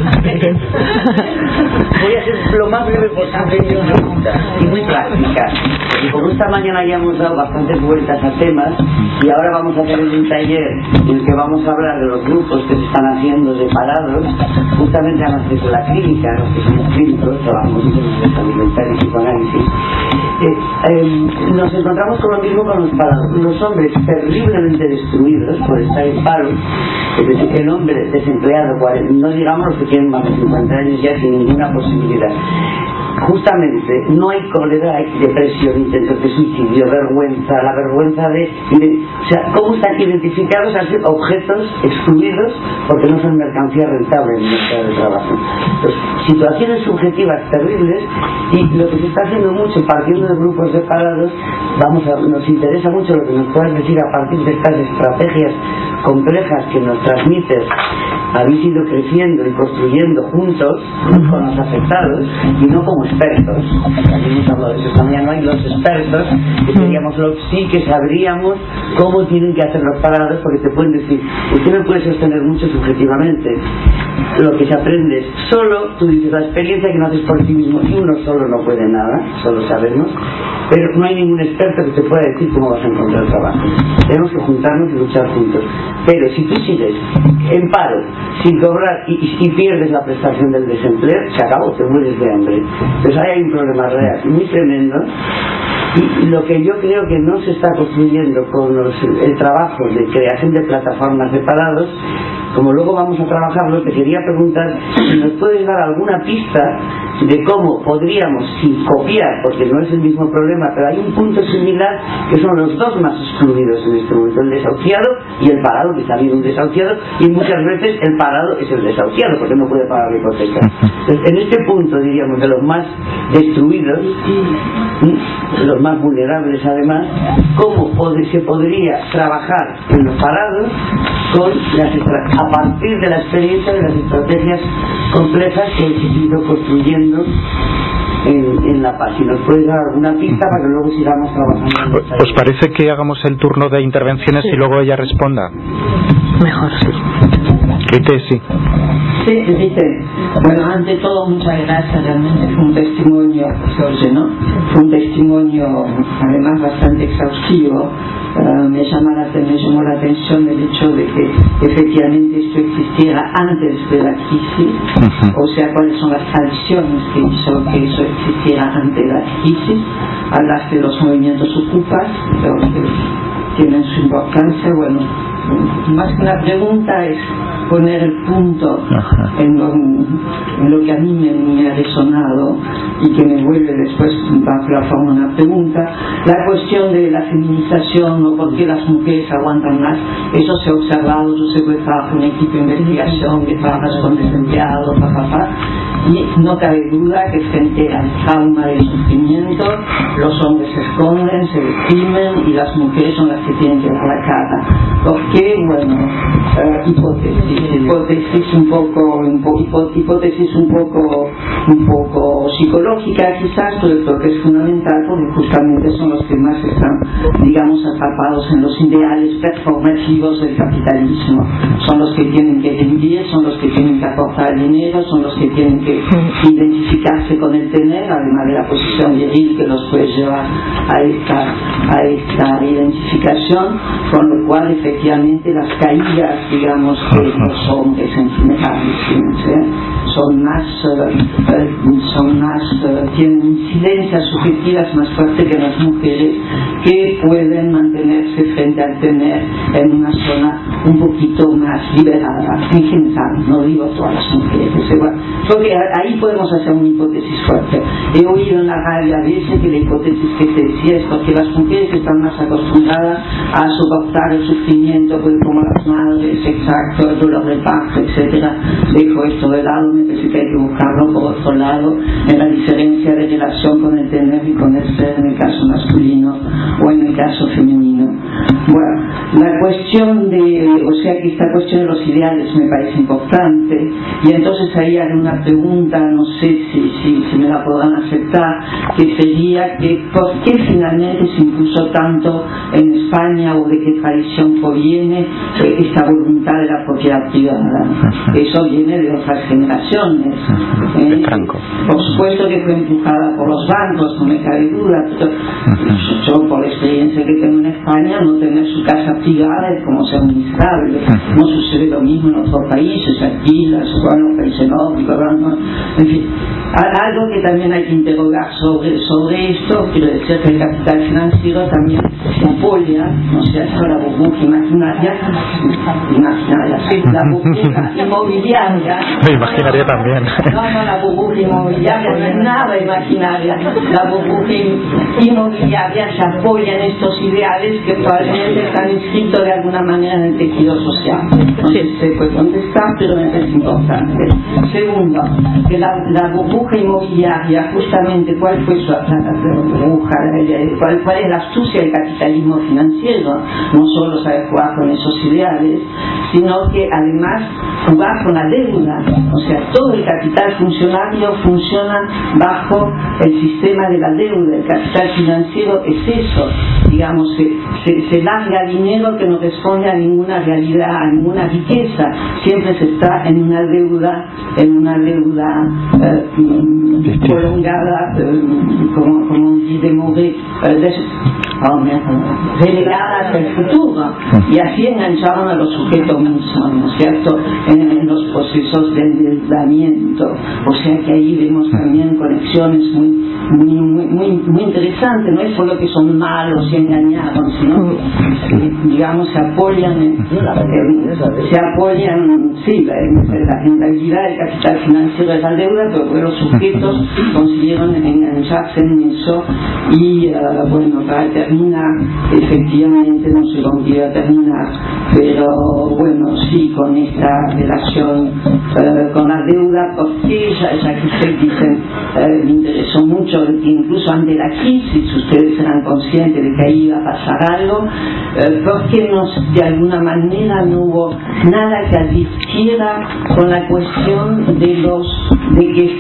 voy a ser lo más breve posible y muy práctica, porque como esta mañana ya hemos dado bastantes vueltas a temas y ahora vamos a tener un taller en el que vamos a hablar de los grupos que se están haciendo de parados, justamente además de la clínica, los que somos clínicos, trabajamos en salud mental y psicoanálisis. Nos encontramos con lo mismo con los parados, los hombres terriblemente destruidos por estar en paro, es decir, el hombre desempleado, no digamos los que tienen más de 50 años ya sin ninguna posibilidad. Justamente no hay cólera, hay depresión, intentos de suicidio, vergüenza, la vergüenza o sea, cómo están identificados así objetos excluidos porque no son mercancía rentable en el mercado de trabajo. Entonces, situaciones subjetivas terribles, y lo que se está haciendo mucho partiendo de grupos de parados, nos interesa mucho lo que nos puedas decir a partir de estas estrategias complejas que nos transmites, habéis ido creciendo y construyendo juntos con los afectados y no como expertos. También hemos hablado de eso esta mañana. No hay los expertos que seríamos los sí que sabríamos cómo tienen que hacer los parados, porque te pueden decir, usted no puede sostener mucho subjetivamente, lo que se aprende es solo, tú dices la experiencia que no haces por ti mismo, y uno solo no puede nada, solo sabemos, pero no hay ningún experto que te pueda decir cómo vas a encontrar trabajo. Tenemos que juntarnos y luchar juntos. Pero si tú sigues en paro, sin cobrar y pierdes la prestación del desempleo, se acabó, te mueres de hambre. Entonces ahí hay un problema real muy tremendo, y lo que yo creo que no se está construyendo con el trabajo de creación de plataformas de parados, como luego vamos a trabajarlo, te quería preguntar si nos puedes dar alguna pista de cómo podríamos, sin copiar, porque no es el mismo problema, pero hay un punto similar, que son los dos más excluidos en este momento, el desahuciado y el parado, que está habiendo un desahuciado, y muchas veces el parado es el desahuciado porque no puede pagar la hipoteca. Entonces, en este punto, diríamos, de los más destruidos, los más vulnerables además, ¿cómo se podría trabajar en los parados a partir de la experiencia de las estrategias complejas que he ido construyendo en la paz? Si nos puedes dar alguna pista para que luego sigamos trabajando. ¿Os parece que hagamos el turno de intervenciones y luego ella responda? Mejor, sí. Rite, sí. Sí, Rite. Bueno, ante todo, muchas gracias. Realmente fue un testimonio, Jorge, ¿no? Fue un testimonio, además, bastante exhaustivo. Me llamó la atención el hecho de que efectivamente esto existiera antes de la crisis, o sea, cuáles son las acciones que hizo que eso existiera antes de la crisis. Hablaste de los movimientos ocupas, que tienen su importancia. Bueno, más que una pregunta es poner el punto en lo que a mí me ha resonado y que me vuelve después bajo la forma de una pregunta, la cuestión de la feminización o por qué las mujeres aguantan más. Eso se ha observado. Yo sé que trabajo en un equipo de investigación que trabaja con desempleados, y no cabe duda que frente al trauma y el sufrimiento los hombres se esconden, se deprimen y las mujeres son las que tienen que dar la cara. ¿Por qué? Bueno, hipótesis un poco psicológica quizás, pero creo que es fundamental porque justamente son los que más están, digamos, atrapados en los ideales performativos del capitalismo. Son los que tienen que vivir, son los que tienen que aportar dinero, son los que tienen que identificarse con el tener, además de la posición viril que los puede llevar a esta identificación, con lo cual efectivamente las caídas, digamos, de los hombres en general tienen incidencias subjetivas más fuertes que las mujeres, que pueden mantenerse frente al tener en una zona un poquito más liberada en general, no digo todas las mujeres. Creo que ahí podemos hacer una hipótesis fuerte. He oído en la radio a veces que la hipótesis que se decía es porque las mujeres están más acostumbradas a soportar el sufrimiento, pues como las madres, exacto, el dolor del parto, etcétera. Dejo esto de lado, me parece que hay que buscarlo por otro lado en la diferencia de relación con el tener y con el ser en el caso masculino o en el caso femenino. Bueno, la cuestión que esta cuestión de los ideales me parece importante, y entonces ahí hay una pregunta, no sé si me la podrán aceptar, que sería que ¿por qué finalmente se impuso tanto en España, o de qué tradición proviene esta voluntad de la propiedad privada? Eso viene de otras generaciones. Por supuesto que fue empujada por los bancos, no me cabe duda, pero yo por la experiencia que tengo en España, no tener su casa privada es como ser miserable. No sucede lo mismo en otros países, aquí, en los países nórdicos, en fin. Algo que también hay que interrogar sobre esto, quiero decir que el capital financiero también apoya, no sé, la burbuja imaginaria, la burbuja inmobiliaria. Me imaginaría también. No, la burbuja inmobiliaria no es nada imaginaria. La burbuja inmobiliaria se apoya en estos ideales que probablemente están inscritos de alguna manera en el tejido social. No sé si se puede contestar, pero es importante. Segundo, que la burbuja inmobiliaria, justamente, ¿cuál fue su burbuja? ¿Cuál es la astucia del capitalismo financiero? No solo saber jugar con esos ideales, sino que además jugar con la deuda. O sea, todo el capital funcionario funciona bajo el sistema de la deuda. El capital financiero es eso, digamos, se larga dinero que no responde a ninguna realidad, a ninguna riqueza. Siempre se está en una deuda prolongada, como dice Mauret, relegada hacia el futuro, y así engancharon a los sujetos mismos, ¿no es cierto?, en los procesos de endeudamiento. O sea que ahí vemos también conexiones muy interesantes. No es solo que son malos y engañados, sino que, digamos, se apoyan en realidad el capital financiero es la deuda, pero los sujetos consiguieron engancharse en eso, y bueno, para terminar, efectivamente no sé con qué iba a terminar, pero bueno, sí, con esta relación con la deuda, porque ya que ustedes dicen, me interesó mucho que incluso ante la crisis ustedes eran conscientes de que ahí iba a pasar algo, porque de alguna manera no hubo nada que advirtiera con la cuestión de que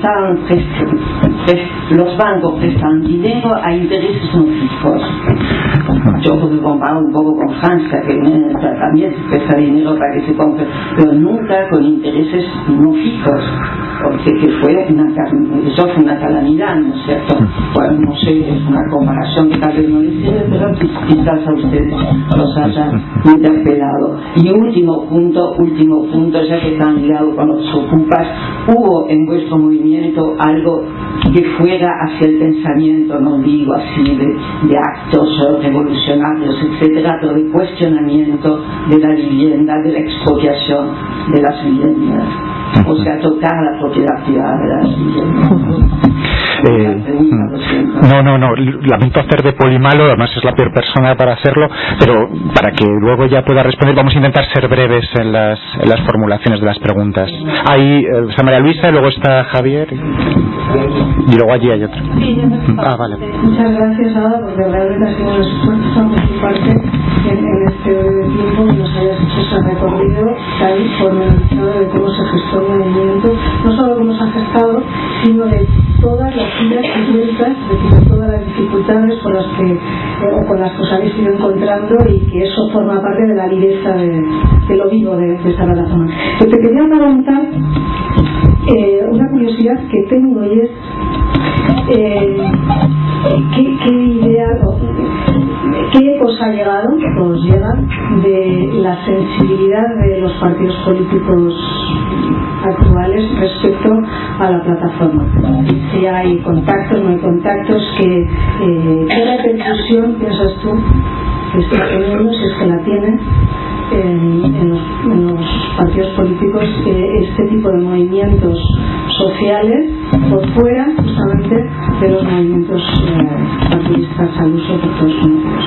los bancos prestan dinero a intereses no fijos. Yo puedo comparar un poco con Francia, que también se presta dinero para que se compre, pero nunca con intereses no fijos, porque eso fue una calamidad, ¿no es cierto? Bueno, no sé, es una comparación que tal vez no les sirve, pero quizás a ustedes los haya interpelado. Y último punto, ya que están ligados con los ocupas, ¿hubo en vuestro movimiento algo que fuera hacia el pensamiento, no digo así de actos revolucionarios, etcétera, pero de cuestionamiento de la vivienda, de la expropiación de las viviendas? O sea, tocar la propiedad privada de las viviendas. No, lamento hacer de Polimalo, además es la peor persona para hacerlo, pero para que luego ya pueda responder vamos a intentar ser breves en las formulaciones de las preguntas. Ahí está María Luisa, y luego está Javier, y luego allí hay otro. Vale. Muchas gracias, Ada, porque realmente ha sido un esfuerzo muy fuerte en este tiempo que nos hayas hecho ese recorrido tan pormenorizado de cómo se gestó el movimiento, no solo cómo se ha gestado, sino de todas las idas y vueltas, es decir, todas las dificultades con las que os habéis ido encontrando, y que eso forma parte de la viveza de lo vivo de esta plataforma. Pero te quería preguntar una curiosidad que tengo, y es ¿qué idea, qué os ha llegado, os llega de la sensibilidad de los partidos políticos actuales respecto a la plataforma? Si hay contactos, no hay contactos, ¿qué repercusión piensas tú que está teniendo, si es que la tiene, en los partidos políticos, este tipo de movimientos sociales por fuera justamente de los movimientos partidistas al uso por todos nosotros?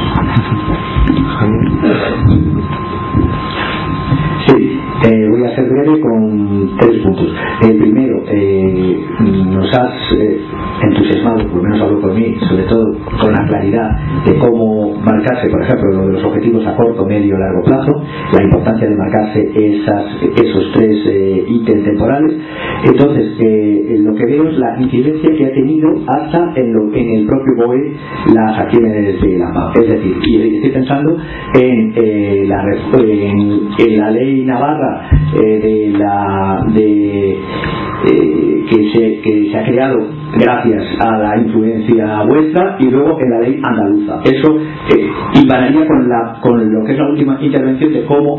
Sí, voy a ser breve con 3 puntos. El primero, nos has entusiasmado, por lo menos hablo por mí, sobre todo con la claridad de cómo marcarse, por ejemplo, lo de los objetivos a corto, medio y largo plazo, la importancia de marcarse esos 3 ítems temporales. Entonces, lo que veo es la incidencia que ha tenido hasta en el propio BOE las acciones de la PAP. Es decir, y estoy pensando en la ley navarra que se ha creado gracias a la influencia vuestra, y luego en la ley andaluza. Eso hilvanaría con lo que es la última intervención de cómo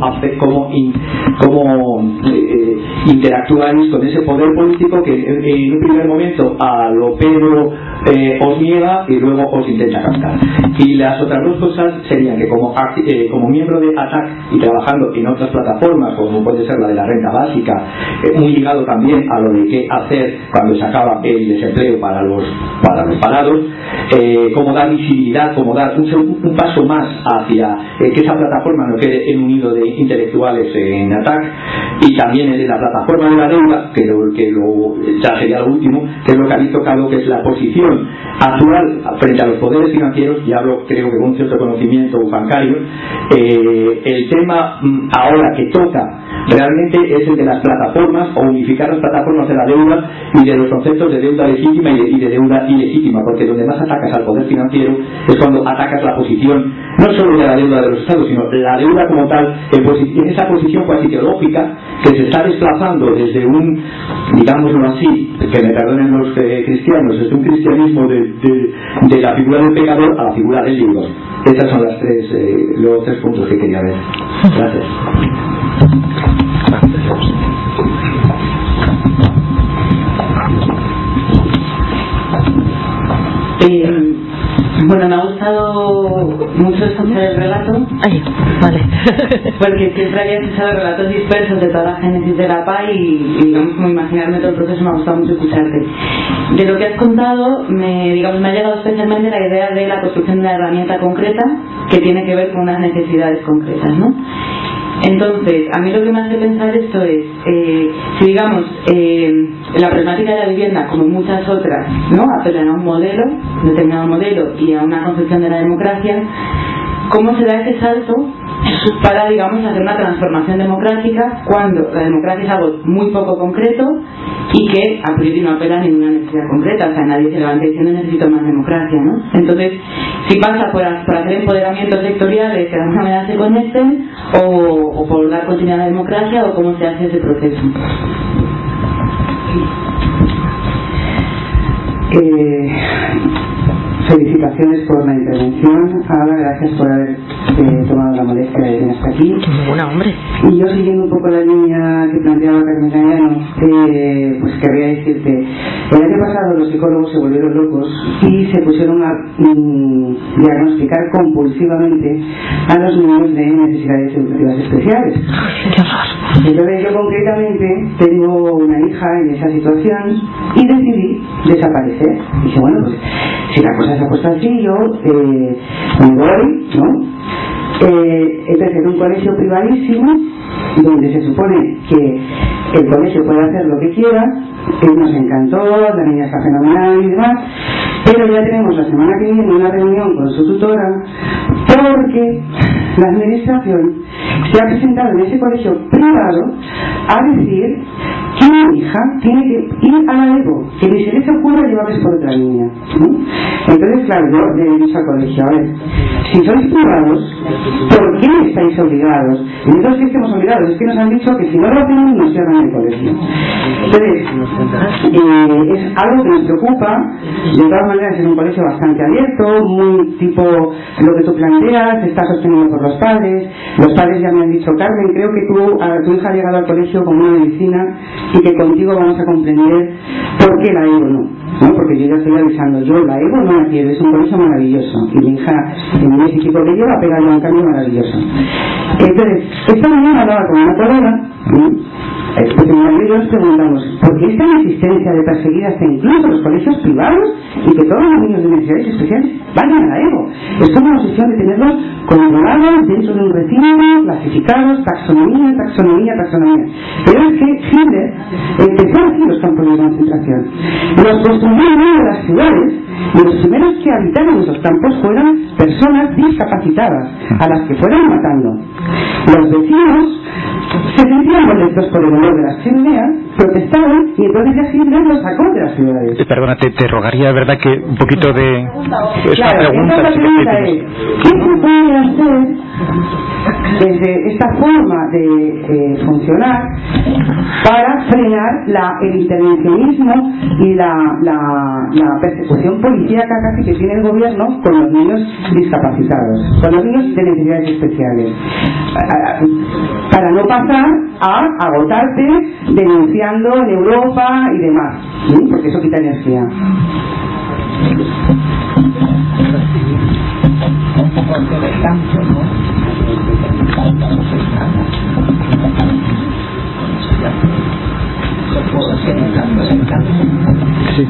interactuáis con ese poder político que en un primer momento a lo Pedro os niega y luego os intenta captar. Y las otras 2 cosas serían que como miembro de ATAC y trabajando en otras plataformas, como puede ser la de la renta básica, muy ligado también a lo de qué hacer cuando se acaba el desempleo para los parados, cómo dar visibilidad, cómo dar un paso más hacia que esa plataforma no quede en un nido de intelectuales en ATAC, y también en la plataforma de la deuda, que ya sería lo último, que es lo que habéis tocado, que es la posición actual frente a los poderes financieros, y hablo creo que con un cierto conocimiento bancario. El tema ahora que toca realmente es el de las plataformas, o unificar las plataformas de la deuda y de los conceptos de deuda legítima y de deuda ilegítima, porque donde más atacas al poder financiero es cuando atacas la posición no solo de la deuda de los estados, sino la deuda como tal, en esa posición cuasi teológica que se está desplazando desde un, digámoslo así, que me perdonen los cristianos, desde un cristianismo de la figura del pecador a la figura del deudor. Estas son los 3 puntos que quería ver. Gracias. Bueno, me ha gustado mucho escuchar el relato. Ay, vale. Porque siempre había escuchado relatos dispersos de toda la génesis de la PA y digamos, como imaginarme todo el proceso, me ha gustado mucho escucharte. De lo que has contado, me ha llegado especialmente la idea de la construcción de una herramienta concreta que tiene que ver con unas necesidades concretas, ¿no? Entonces, a mí lo que me hace pensar esto es, si digamos, la problemática de la vivienda, como muchas otras, ¿no?, apelan a un determinado modelo y a una concepción de la democracia, ¿cómo se da ese salto para, digamos, hacer una transformación democrática cuando la democracia es algo muy poco concreto y que a priori no apela a ninguna necesidad concreta? O sea, nadie se levanta diciendo necesito más democracia, ¿no? Entonces, si pasa por hacer empoderamientos sectoriales que de alguna manera se conecten, o por dar continuidad a la democracia, o cómo se hace ese proceso. Felicitaciones por la intervención. Ahora, gracias por haber tomado la molestia de venir hasta aquí. Ninguna, hombre. Y yo, siguiendo un poco la línea que planteaba Carmen Gallano, pues querría decirte, el año pasado los psicólogos se volvieron locos y se pusieron a diagnosticar compulsivamente a los niños de necesidades educativas especiales. Entonces yo concretamente tengo una hija en esa situación y decidí desaparecer. Dije, bueno, pues si la cosa se ha puesto así, yo me voy, ¿no? Empecé en un colegio privadísimo donde se supone que el colegio puede hacer lo que quiera, nos encantó, la niña está fenomenal y demás, pero ya tenemos la semana que viene una reunión con su tutora porque la administración se ha presentado en ese colegio privado a decir que mi hija tiene que ir a la EVO, que ni se les ocurra llevarles por otra línea, ¿no? Entonces, claro, yo le he dicho al colegio, a ver, si sois privados, ¿por qué estáis obligados? Y no es que estemos obligados, es que nos han dicho que si no lo hacemos nos cierran el colegio. Entonces, es algo que nos preocupa. De todas maneras, es un colegio bastante abierto, muy tipo lo que tú planteas, está sostenido por los padres ya me han dicho, Carmen, creo que tu hija ha llegado al colegio con una medicina y que contigo vamos a comprender por qué la EVO no, porque yo ya estoy avisando, yo la EVO no la quiero, es un colegio maravilloso y mi hija en un mes y pico que lleva ha pegado un cambio maravilloso. Entonces, esta mañana hablaba con una colega y nos preguntamos, ¿por qué esta insistencia de perseguir hasta incluso los colegios privados y que todos los niños de necesidades especiales vayan a la EVO? Es como una obsesión de tenerlos controlados dentro de un recinto, clasificados, taxonomía. Pero es que Hitler empezó aquí los campos de concentración. Los construyó en medio de las ciudades y los primeros que habitaron esos campos fueron personas discapacitadas, a las que fueron matando. Los vecinos se sentían molestos por el olor de las chimeneas, protestaron y entonces ya Hitler los sacó de las ciudades. Perdona, te rogaría, ¿verdad?, que un poquito de... Es claro, una pregunta. La pregunta es, ¿qué se puede hacer desde esta forma de funcionar para frenar el intervencionismo y la persecución policíaca casi que tiene el gobierno con los niños discapacitados, con los niños de necesidades especiales, para no pasar a agotarte denunciando en Europa y demás, ¿sí? Porque eso quita energía. Un poco del campo, ¿no? Sí.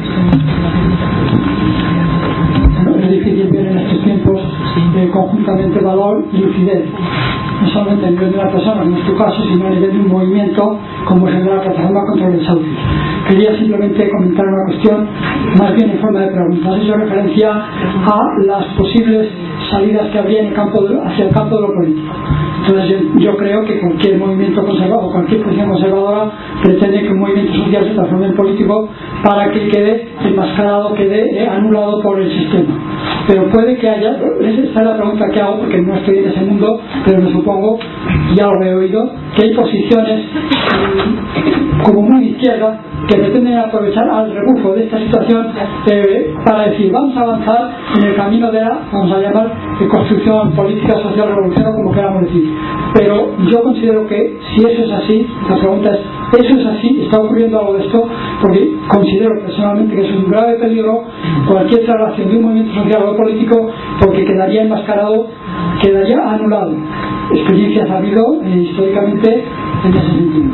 Es difícil ver en estos tiempos conjuntamente valor y lucidez, no solamente a nivel de una persona, como es tu caso, sino a nivel de un movimiento como es el de la plataforma contra el desahucio. Quería simplemente comentar una cuestión, más bien en forma de pregunta. Has hecho referencia a las posibles salidas que habría hacia el campo de lo político. Entonces yo creo que cualquier movimiento conservador, cualquier posición conservadora pretende que un movimiento social se transforme en político para que quede enmascarado, quede anulado por el sistema. Pero puede que haya, esta es la pregunta que hago porque no estoy en ese mundo, pero me supongo, ya lo he oído, que hay posiciones como muy izquierda que pretenden aprovechar al rebufo de esta situación para decir, vamos a avanzar en el camino de la, vamos a llamar, de construcción política, social, revolucionaria, como queramos decir. Pero yo considero que si eso es así, la pregunta es, ¿eso es así? ¿Está ocurriendo algo de esto? Porque considero personalmente que es un grave peligro cualquier traslación de un movimiento social o político, porque quedaría enmascarado, quedaría anulado. Experiencias ha habido históricamente en ese sentido.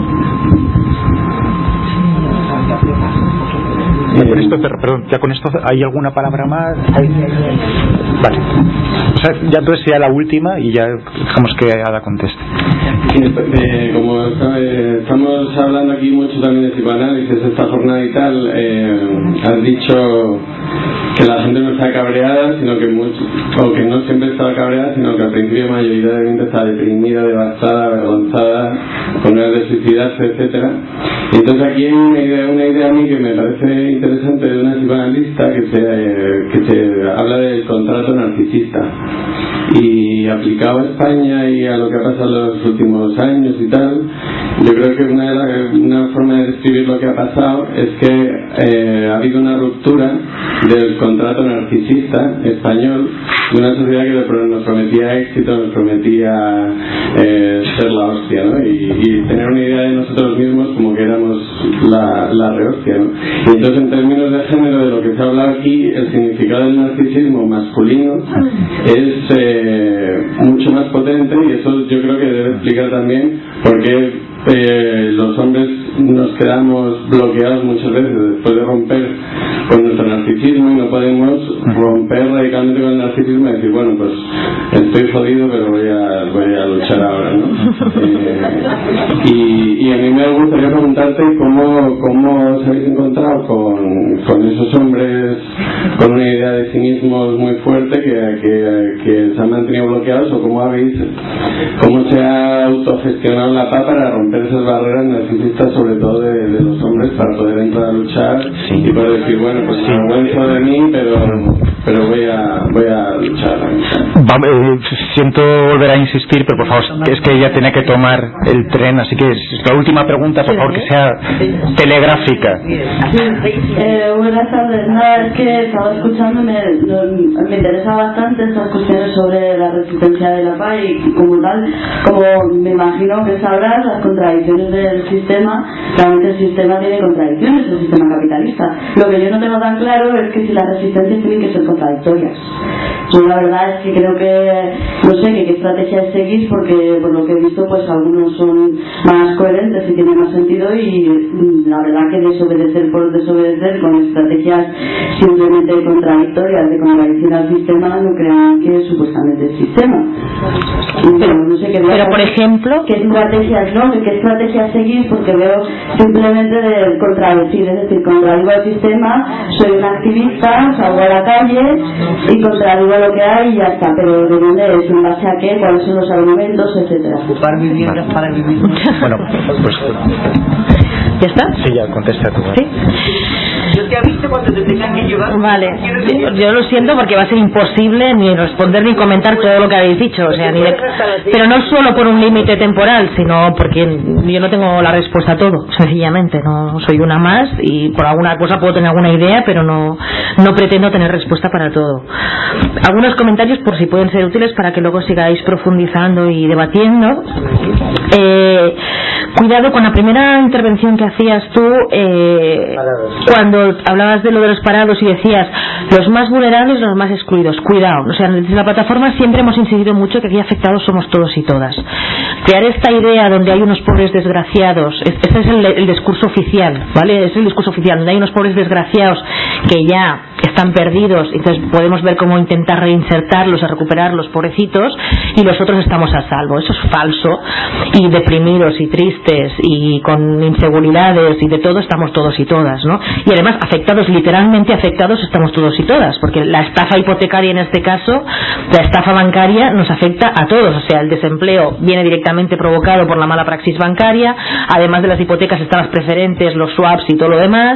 Ya con esto, ¿hay alguna palabra más? Vale. O sea, ya entonces sea la última y ya dejamos que Ada conteste. Como estamos hablando aquí mucho también de psicoanálisis esta jornada y tal, has dicho que la gente no está cabreada, sino que o que no siempre estaba cabreada, sino que al principio mayoritariamente está deprimida, devastada, avergonzada, con ganas de suicidarse, etcétera. Y entonces aquí hay una idea a mí que me parece interesante de una psicoanalista que se habla del contrato narcisista, y aplicado a España y a lo que ha pasado en los últimos años y tal, yo creo que una forma de describir lo que ha pasado es que ha habido una ruptura del contrato narcisista español, de una sociedad que nos prometía éxito, nos prometía ser la hostia, ¿no? Y tener una idea de nosotros mismos como que éramos la rehostia, ¿no? Y entonces, en términos de género, de lo que se ha hablado aquí, el significado del narcisismo masculino es mucho más potente, y eso yo creo que debe explicar también por qué los hombres nos quedamos bloqueados muchas veces después de romper con nuestro narcisismo, y no podemos romper radicalmente con el narcisismo y decir, bueno, pues estoy jodido, pero voy a luchar ahora, ¿no? Y a mí me gustaría preguntarte cómo os habéis encontrado con esos hombres con una idea de sí mismos muy fuerte que se han mantenido bloqueados, o cómo se ha autogestionado la PA para romper esas barreras narcisistas, sobre todo de los hombres, para poder entrar a luchar y poder decir, bueno, pues me avergüenzo de mí, pero voy a luchar. Siento volver a insistir, pero por favor, es que ella tiene que tomar el tren, así que la última pregunta, por favor, que sea telegráfica. Buenas tardes. Nada, es que estaba escuchando, me interesa bastante estas cuestiones sobre la resistencia de la PA y como tal, como me imagino que sabrás, las contradicciones del sistema. Realmente el sistema tiene contradicciones, el sistema capitalista. Lo que yo no tengo tan claro es que si las resistencias tienen que ser contradictorias. Yo la verdad es que creo que no sé qué estrategia es seguir, porque por lo que he visto pues algunos son más coherentes y tienen más sentido, y la verdad que desobedecer por desobedecer con estrategias simplemente contradictorias de contradicción al sistema no crean que es supuestamente el sistema. No sé qué, pero por ejemplo, qué estrategias seguir, porque veo simplemente de contradecir, es decir, contradigo al sistema, soy un activista, salgo a la calle y contradigo lo que hay y ya está, pero ¿de dónde es? ¿En base a qué? ¿Cuáles son los argumentos? Etcétera. Ocupar viviendas para vivir. Bueno, pues ¿ya está? Sí, ya contesta tú. ¿Sí? Yo te aviso cuando te tengan que llevar. Vale, yo lo siento porque va a ser imposible ni responder ni comentar todo lo que habéis dicho, o sea, pero no solo por un límite temporal, sino porque yo no tengo la respuesta a todo, sencillamente, no soy una más y por alguna cosa puedo tener alguna idea, pero no pretendo tener respuesta para todo. Algunos comentarios por si pueden ser útiles para que luego sigáis profundizando y debatiendo. Cuidado con la primera intervención que hacías tú, cuando hablabas de lo de los parados y decías los más vulnerables, los más excluidos. Cuidado, o sea, desde la plataforma siempre hemos insistido mucho que aquí afectados somos todos y todas. Crear esta idea donde hay unos pobres desgraciados, este es el discurso oficial, ¿vale? Es el discurso oficial, donde hay unos pobres desgraciados que ya están perdidos, entonces podemos ver cómo intentar reinsertarlos, a recuperarlos, pobrecitos, y los otros estamos a salvo. Eso es falso, y deprimidos y tristes y con inseguridades y de todo estamos todos y todas, ¿no? Y además afectados, literalmente afectados estamos todos y todas, porque la estafa hipotecaria en este caso, la estafa bancaria nos afecta a todos, o sea, el desempleo viene directamente provocado por la mala praxis bancaria, además de las hipotecas están las preferentes, los swaps y todo lo demás,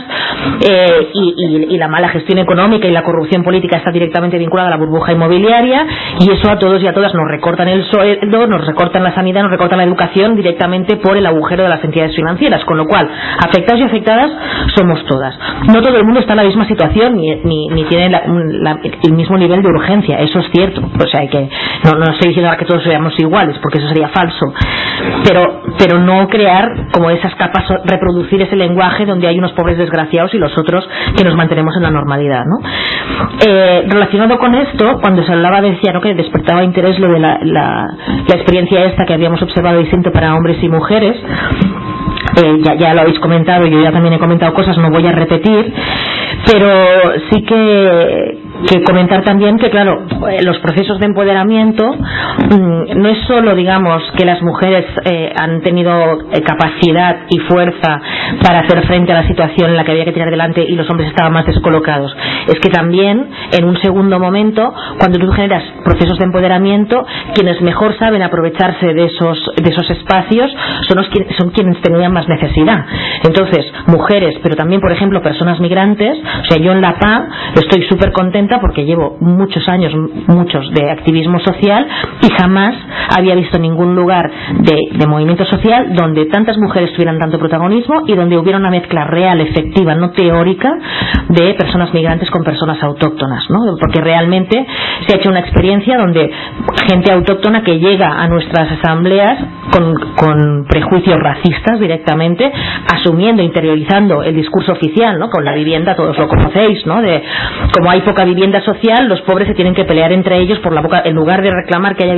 y la mala gestión económica y la corrupción política está directamente vinculada a la burbuja inmobiliaria, y eso a todos y a todas nos recortan el sueldo, nos recortan la sanidad, nos recortan la educación directamente por el agujero de las entidades financieras, con lo cual afectados y afectadas somos todas. No todo el mundo está en la misma situación ni tiene el mismo nivel de urgencia, eso es cierto, o sea que no estoy diciendo ahora que todos seamos iguales, porque eso sería falso, pero no crear como esas capas, reproducir ese lenguaje donde hay unos pobres desgraciados y los otros que nos mantenemos en la normalidad, ¿no? Relacionado con esto, cuando se hablaba, decía, ¿no?, que despertaba interés lo de la experiencia esta que habíamos observado distinto para hombres y mujeres. Ya lo habéis comentado, yo ya también he comentado cosas, no voy a repetir, pero sí que comentar también que, claro, los procesos de empoderamiento no es solo, digamos, que las mujeres han tenido capacidad y fuerza para hacer frente a la situación en la que había que tirar adelante y los hombres estaban más descolocados, es que también en un segundo momento, cuando tú generas procesos de empoderamiento, quienes mejor saben aprovecharse de esos espacios son quienes tenían más necesidad. Entonces, mujeres, pero también, por ejemplo, personas migrantes. O sea, yo en la PA estoy súper contenta porque llevo muchos años de activismo social y jamás había visto ningún lugar de movimiento social donde tantas mujeres tuvieran tanto protagonismo y donde hubiera una mezcla real, efectiva, no teórica, de personas migrantes con personas autóctonas, ¿no? Porque realmente se ha hecho una experiencia donde gente autóctona que llega a nuestras asambleas con prejuicios racistas directamente, asumiendo, interiorizando el discurso oficial, ¿no? Con la vivienda, todos lo conocéis, ¿no? De como hay poca vivienda social, los pobres se tienen que pelear entre ellos por la boca, en lugar de reclamar que haya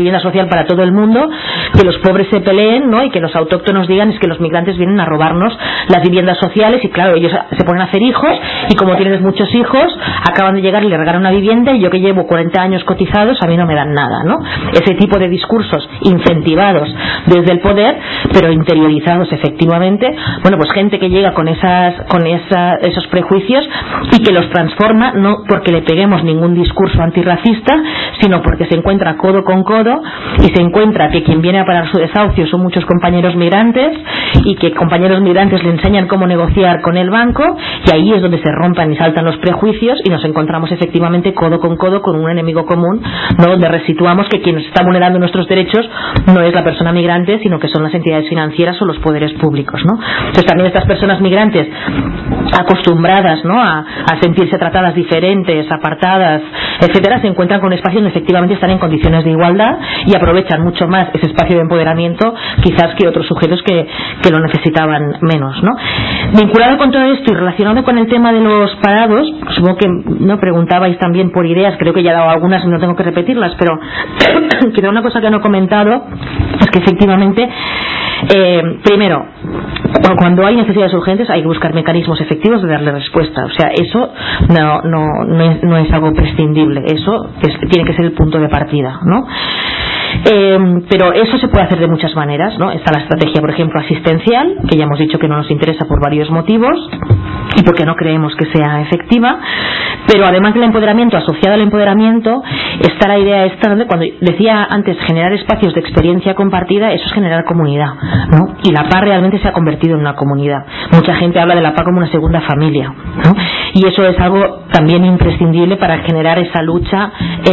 vivienda social para todo el mundo, que los pobres se peleen, ¿no? Y que los autóctonos digan es que los migrantes vienen a robarnos las viviendas sociales, y claro, ellos se ponen a hacer hijos, y como tienes muchos hijos, acaban de llegar y le regalan una vivienda, y yo que llevo 40 años cotizados, a mí no me dan nada, ¿no? Ese tipo de discursos incentivados desde el poder, pero interiorizados efectivamente, bueno, pues gente que llega con esos prejuicios y que los transforma, no porque le peguemos ningún discurso antirracista, sino porque se encuentra codo con codo y se encuentra que quien viene a parar su desahucio son muchos compañeros migrantes, y que compañeros migrantes le enseñan cómo negociar con el banco, y ahí es donde se rompan y saltan los prejuicios y nos encontramos efectivamente codo con codo con un enemigo común, ¿no? Donde resituamos que quien nos está vulnerando nuestros derechos no es la persona migrante, sino que son las entidades financieras o los poderes públicos, ¿no? Entonces también estas personas migrantes acostumbradas, ¿no? a sentirse tratadas diferentes, apartadas, etcétera, se encuentran con un espacio donde efectivamente están en condiciones de igualdad y aprovechan mucho más ese espacio de empoderamiento quizás que otros sujetos que lo necesitaban menos, ¿no? Vinculado con todo esto y relacionado con el tema de los parados, supongo que no preguntabais también por ideas, creo que ya he dado algunas y no tengo que repetirlas, pero queda una cosa que no he comentado, es que efectivamente primero, cuando hay necesidades urgentes hay que buscar mecanismos efectivos de darle respuesta. O sea, eso no es algo prescindible, eso tiene que ser el punto de partida, ¿no? Pero eso se puede hacer de muchas maneras, ¿no? Está la estrategia, por ejemplo, asistencial, que ya hemos dicho que no nos interesa por varios motivos y porque no creemos que sea efectiva, pero además del empoderamiento, asociado al empoderamiento está la idea esta, donde cuando decía antes generar espacios de experiencia compartida, eso es generar comunidad, ¿no? Y la PA realmente se ha convertido en una comunidad. Mucha gente habla de la PA como una segunda familia, ¿no? Y eso es algo también imprescindible para generar esa lucha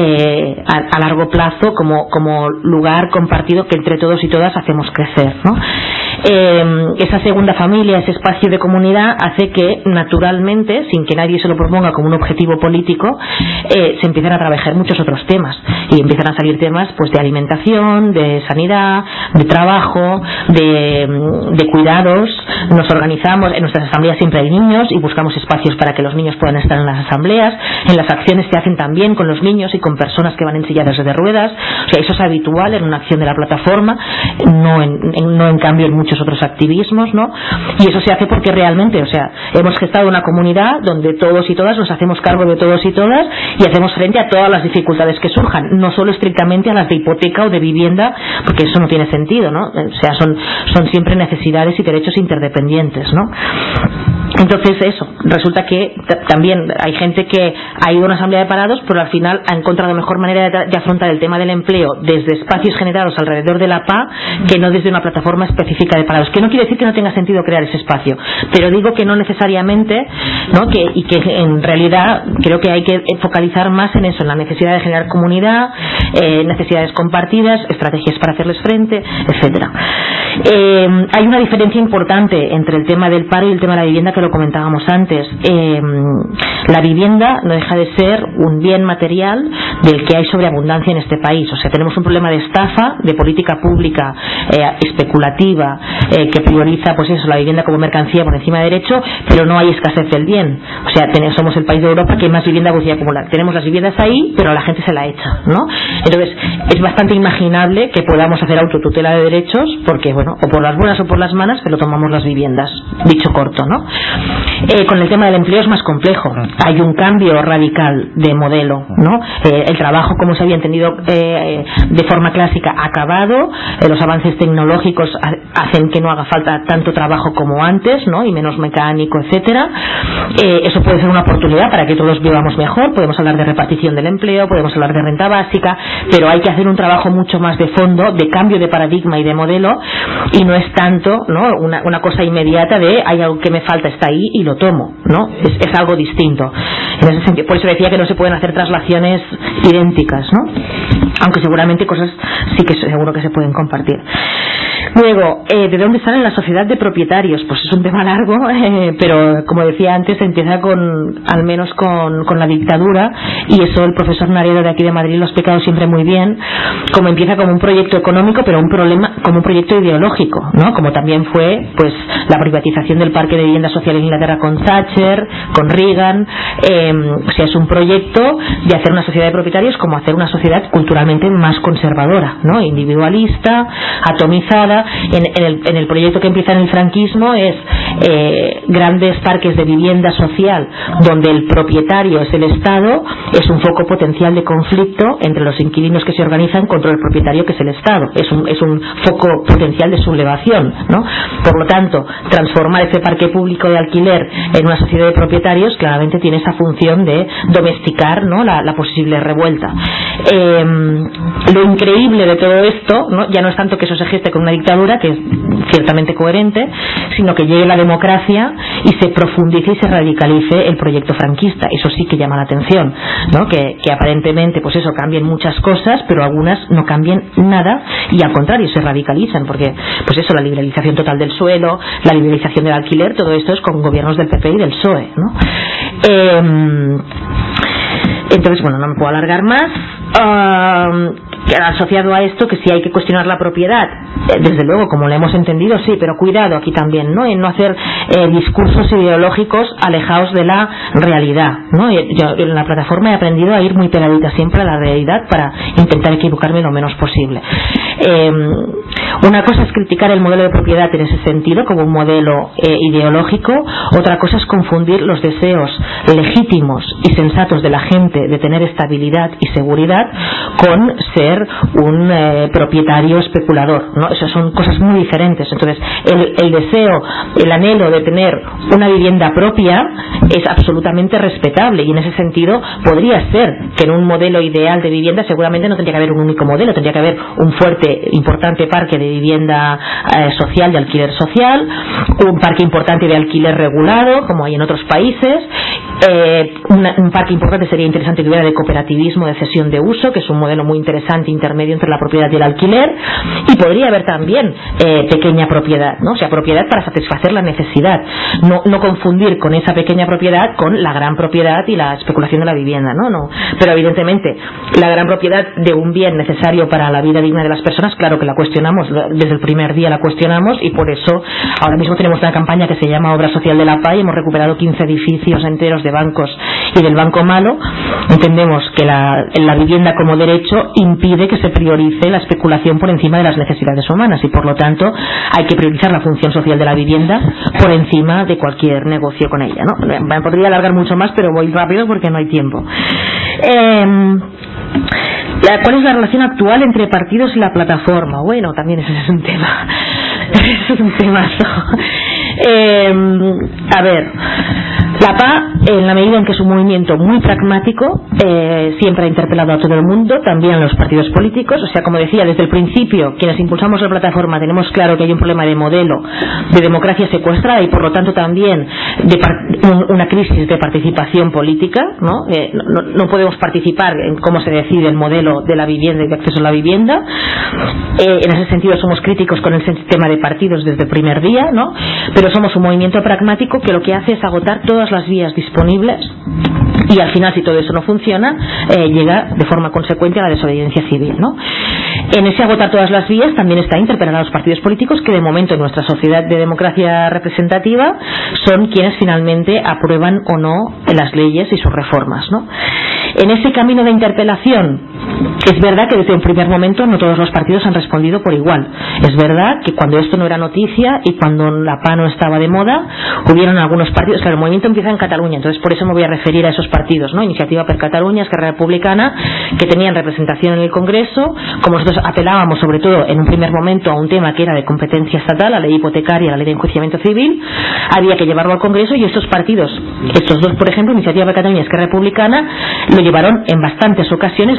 a largo plazo como lugar compartido que entre todos y todas hacemos crecer, ¿no? Esa segunda familia, ese espacio de comunidad hace que naturalmente, sin que nadie se lo proponga como un objetivo político, se empiezan a trabajar muchos otros temas y empiezan a salir temas pues de alimentación, de sanidad, de trabajo, de cuidados. Nos organizamos, en nuestras asambleas siempre hay niños y buscamos espacios para que los niños puedan estar en las asambleas. En las acciones se hacen también con los niños y con personas que van en sillas de ruedas. O sea, eso es habitual en una acción de la plataforma, no en cambio en muchos otros activismos, ¿no? Y eso se hace porque realmente, o sea, hemos gestado una comunidad donde todos y todas nos hacemos cargo de todos y todas y hacemos frente a todas las dificultades que surjan, no solo estrictamente a las de hipoteca o de vivienda, porque eso no tiene sentido, ¿no? O sea, son siempre necesidades y derechos interdependientes, ¿no? Entonces eso, resulta que también hay gente que ha ido a una asamblea de parados, pero al final ha encontrado mejor manera de afrontar el tema del empleo desde espacios generados alrededor de la PA que no desde una plataforma específica de parados, que no quiere decir que no tenga sentido crear ese espacio, pero digo que no necesariamente, ¿no? Y que en realidad creo que hay que focalizar más en eso, en la necesidad de generar comunidad, necesidades compartidas, estrategias para hacerles frente, etcétera. Hay una diferencia importante entre el tema del paro y el tema de la vivienda, que lo comentábamos antes. La vivienda no deja de ser un bien material del que hay sobreabundancia en este país. O sea, tenemos un problema de estafa, de política pública especulativa, que prioriza pues eso, la vivienda como mercancía por encima de derecho, pero no hay escasez del bien. O sea, somos el país de Europa que más vivienda podría acumular. Tenemos las viviendas ahí, pero a la gente se la echa, ¿no? Entonces, es bastante imaginable que podamos hacer autotutela de derechos, porque, bueno, o por las buenas o por las malas, pero tomamos las viviendas, dicho corto, ¿no? Con el tema del empleo es más complejo. Hay un cambio radical de modelo, ¿no? El trabajo, como se había entendido de forma clásica, ha acabado. Los avances tecnológicos hacen que no haga falta tanto trabajo como antes, ¿no? Y menos mecánico, etcétera. Eso puede ser una oportunidad para que todos vivamos mejor. Podemos hablar de repartición del empleo, podemos hablar de renta básica, pero hay que hacer un trabajo mucho más de fondo, de cambio de paradigma y de modelo, y no es tanto, ¿no? una cosa inmediata de hay algo que me falta, está ahí y lo tomo, ¿no? Es algo distinto. En ese sentido, por eso decía que no se pueden hacer traslaciones idénticas, ¿no? Aunque seguramente cosas sí que seguro que se pueden compartir. Luego, ¿de dónde sale la sociedad de propietarios? Pues es un tema largo, pero como decía antes, empieza al menos con la dictadura, y eso el profesor Naredo de aquí de Madrid lo ha explicado siempre muy bien, como empieza como un proyecto económico, pero como un proyecto ideológico, ¿no? Como también fue pues la privatización del parque de vivienda social en Inglaterra con Thatcher, con Reagan. O sea, es un proyecto de hacer una sociedad de propietarios como hacer una sociedad culturalmente más conservadora, ¿no? Individualista, atomizada. En el proyecto que empieza en el franquismo es grandes parques de vivienda social donde el propietario es el Estado, es un foco potencial de conflicto entre los inquilinos que se organizan contra el propietario, que es el Estado. Es un foco potencial de sublevación, ¿no? Por lo tanto, transformar ese parque público de alquiler en una sociedad de propietarios claramente tiene esa función de domesticar, ¿no?, la posible revuelta. Lo increíble de todo esto, ¿no?, ya no es tanto que eso se geste con una dictadura, que es ciertamente coherente, sino que llegue la democracia y se profundice y se radicalice el proyecto franquista. Eso sí que llama la atención, ¿no? Que aparentemente pues eso, cambien muchas cosas, pero algunas no cambien nada, y al contrario se radicalizan, porque pues eso, la liberalización total del suelo, la liberalización del alquiler, todo esto es con gobiernos del PP y del PSOE, ¿no? Entonces, bueno, no me puedo alargar más. Asociado a esto, que si hay que cuestionar la propiedad, desde luego, como lo hemos entendido, sí, pero cuidado aquí también, ¿no?, en no hacer discursos ideológicos alejados de la realidad, ¿no? Yo en la plataforma he aprendido a ir muy pegadita siempre a la realidad para intentar equivocarme lo menos posible. Una cosa es criticar el modelo de propiedad en ese sentido como un modelo ideológico, otra cosa es confundir los deseos legítimos y sensatos de la gente de tener estabilidad y seguridad con ser un propietario especulador, ¿no? Esas son cosas muy diferentes. Entonces el deseo, el anhelo de tener una vivienda propia es absolutamente respetable, y en ese sentido podría ser que en un modelo ideal de vivienda seguramente no tendría que haber un único modelo, tendría que haber un fuerte, importante parque de vivienda social, de alquiler social, un parque importante de alquiler regulado como hay en otros países, un parque importante sería interesante que hubiera de cooperativismo de cesión de uso, que es un modelo muy interesante intermedio entre la propiedad y el alquiler, y podría haber también pequeña propiedad, ¿no? O sea, propiedad para satisfacer la necesidad, no confundir con esa pequeña propiedad con la gran propiedad y la especulación de la vivienda, no, pero evidentemente la gran propiedad de un bien necesario para la vida digna de las personas, claro que la cuestionamos, desde el primer día la cuestionamos, y por eso ahora mismo tenemos una campaña que se llama Obra Social de la Paz, y hemos recuperado 15 edificios enteros de bancos y del Banco Malo. Entendemos que la vivienda como derecho impide que se priorice la especulación por encima de las necesidades humanas, y por lo tanto hay que priorizar la función social de la vivienda por encima de cualquier negocio con ella, ¿no? Me podría alargar mucho más, pero voy rápido porque no hay tiempo. ¿Cuál es la relación actual entre partidos y la plataforma? Bueno, también ese es un tema. Eso es un temazo. A ver, la PA, en la medida en que es un movimiento muy pragmático, siempre ha interpelado a todo el mundo, también a los partidos políticos. O sea, como decía, desde el principio, quienes impulsamos la plataforma tenemos claro que hay un problema de modelo de democracia secuestrada, y por lo tanto también una crisis de participación política, ¿no? No podemos participar en cómo se decide el modelo de la vivienda y de acceso a la vivienda. En ese sentido somos críticos con el sistema de partidos desde el primer día, ¿no? Pero somos un movimiento pragmático que lo que hace es agotar todas las vías disponibles, y al final, si todo eso no funciona, llega de forma consecuente a la desobediencia civil, ¿no? En ese agotar todas las vías también está interpelar a los partidos políticos, que de momento en nuestra sociedad de democracia representativa son quienes finalmente aprueban o no las leyes y sus reformas, ¿no? En ese camino de interpelación, es verdad que desde un primer momento no todos los partidos han respondido por igual. Es verdad que cuando esto no era noticia y cuando la PA no estaba de moda, hubieron algunos partidos. Claro, el movimiento empieza en Cataluña, entonces por eso me voy a referir a esos partidos, ¿no? Iniciativa per Catalunya, Esquerra Republicana, que tenían representación en el Congreso. Como nosotros apelábamos sobre todo en un primer momento a un tema que era de competencia estatal, la ley hipotecaria, la ley de enjuiciamiento civil, había que llevarlo al Congreso, y estos partidos, estos dos por ejemplo, Iniciativa per Catalunya y Esquerra Republicana, lo llevaron en bastantes ocasiones literalmente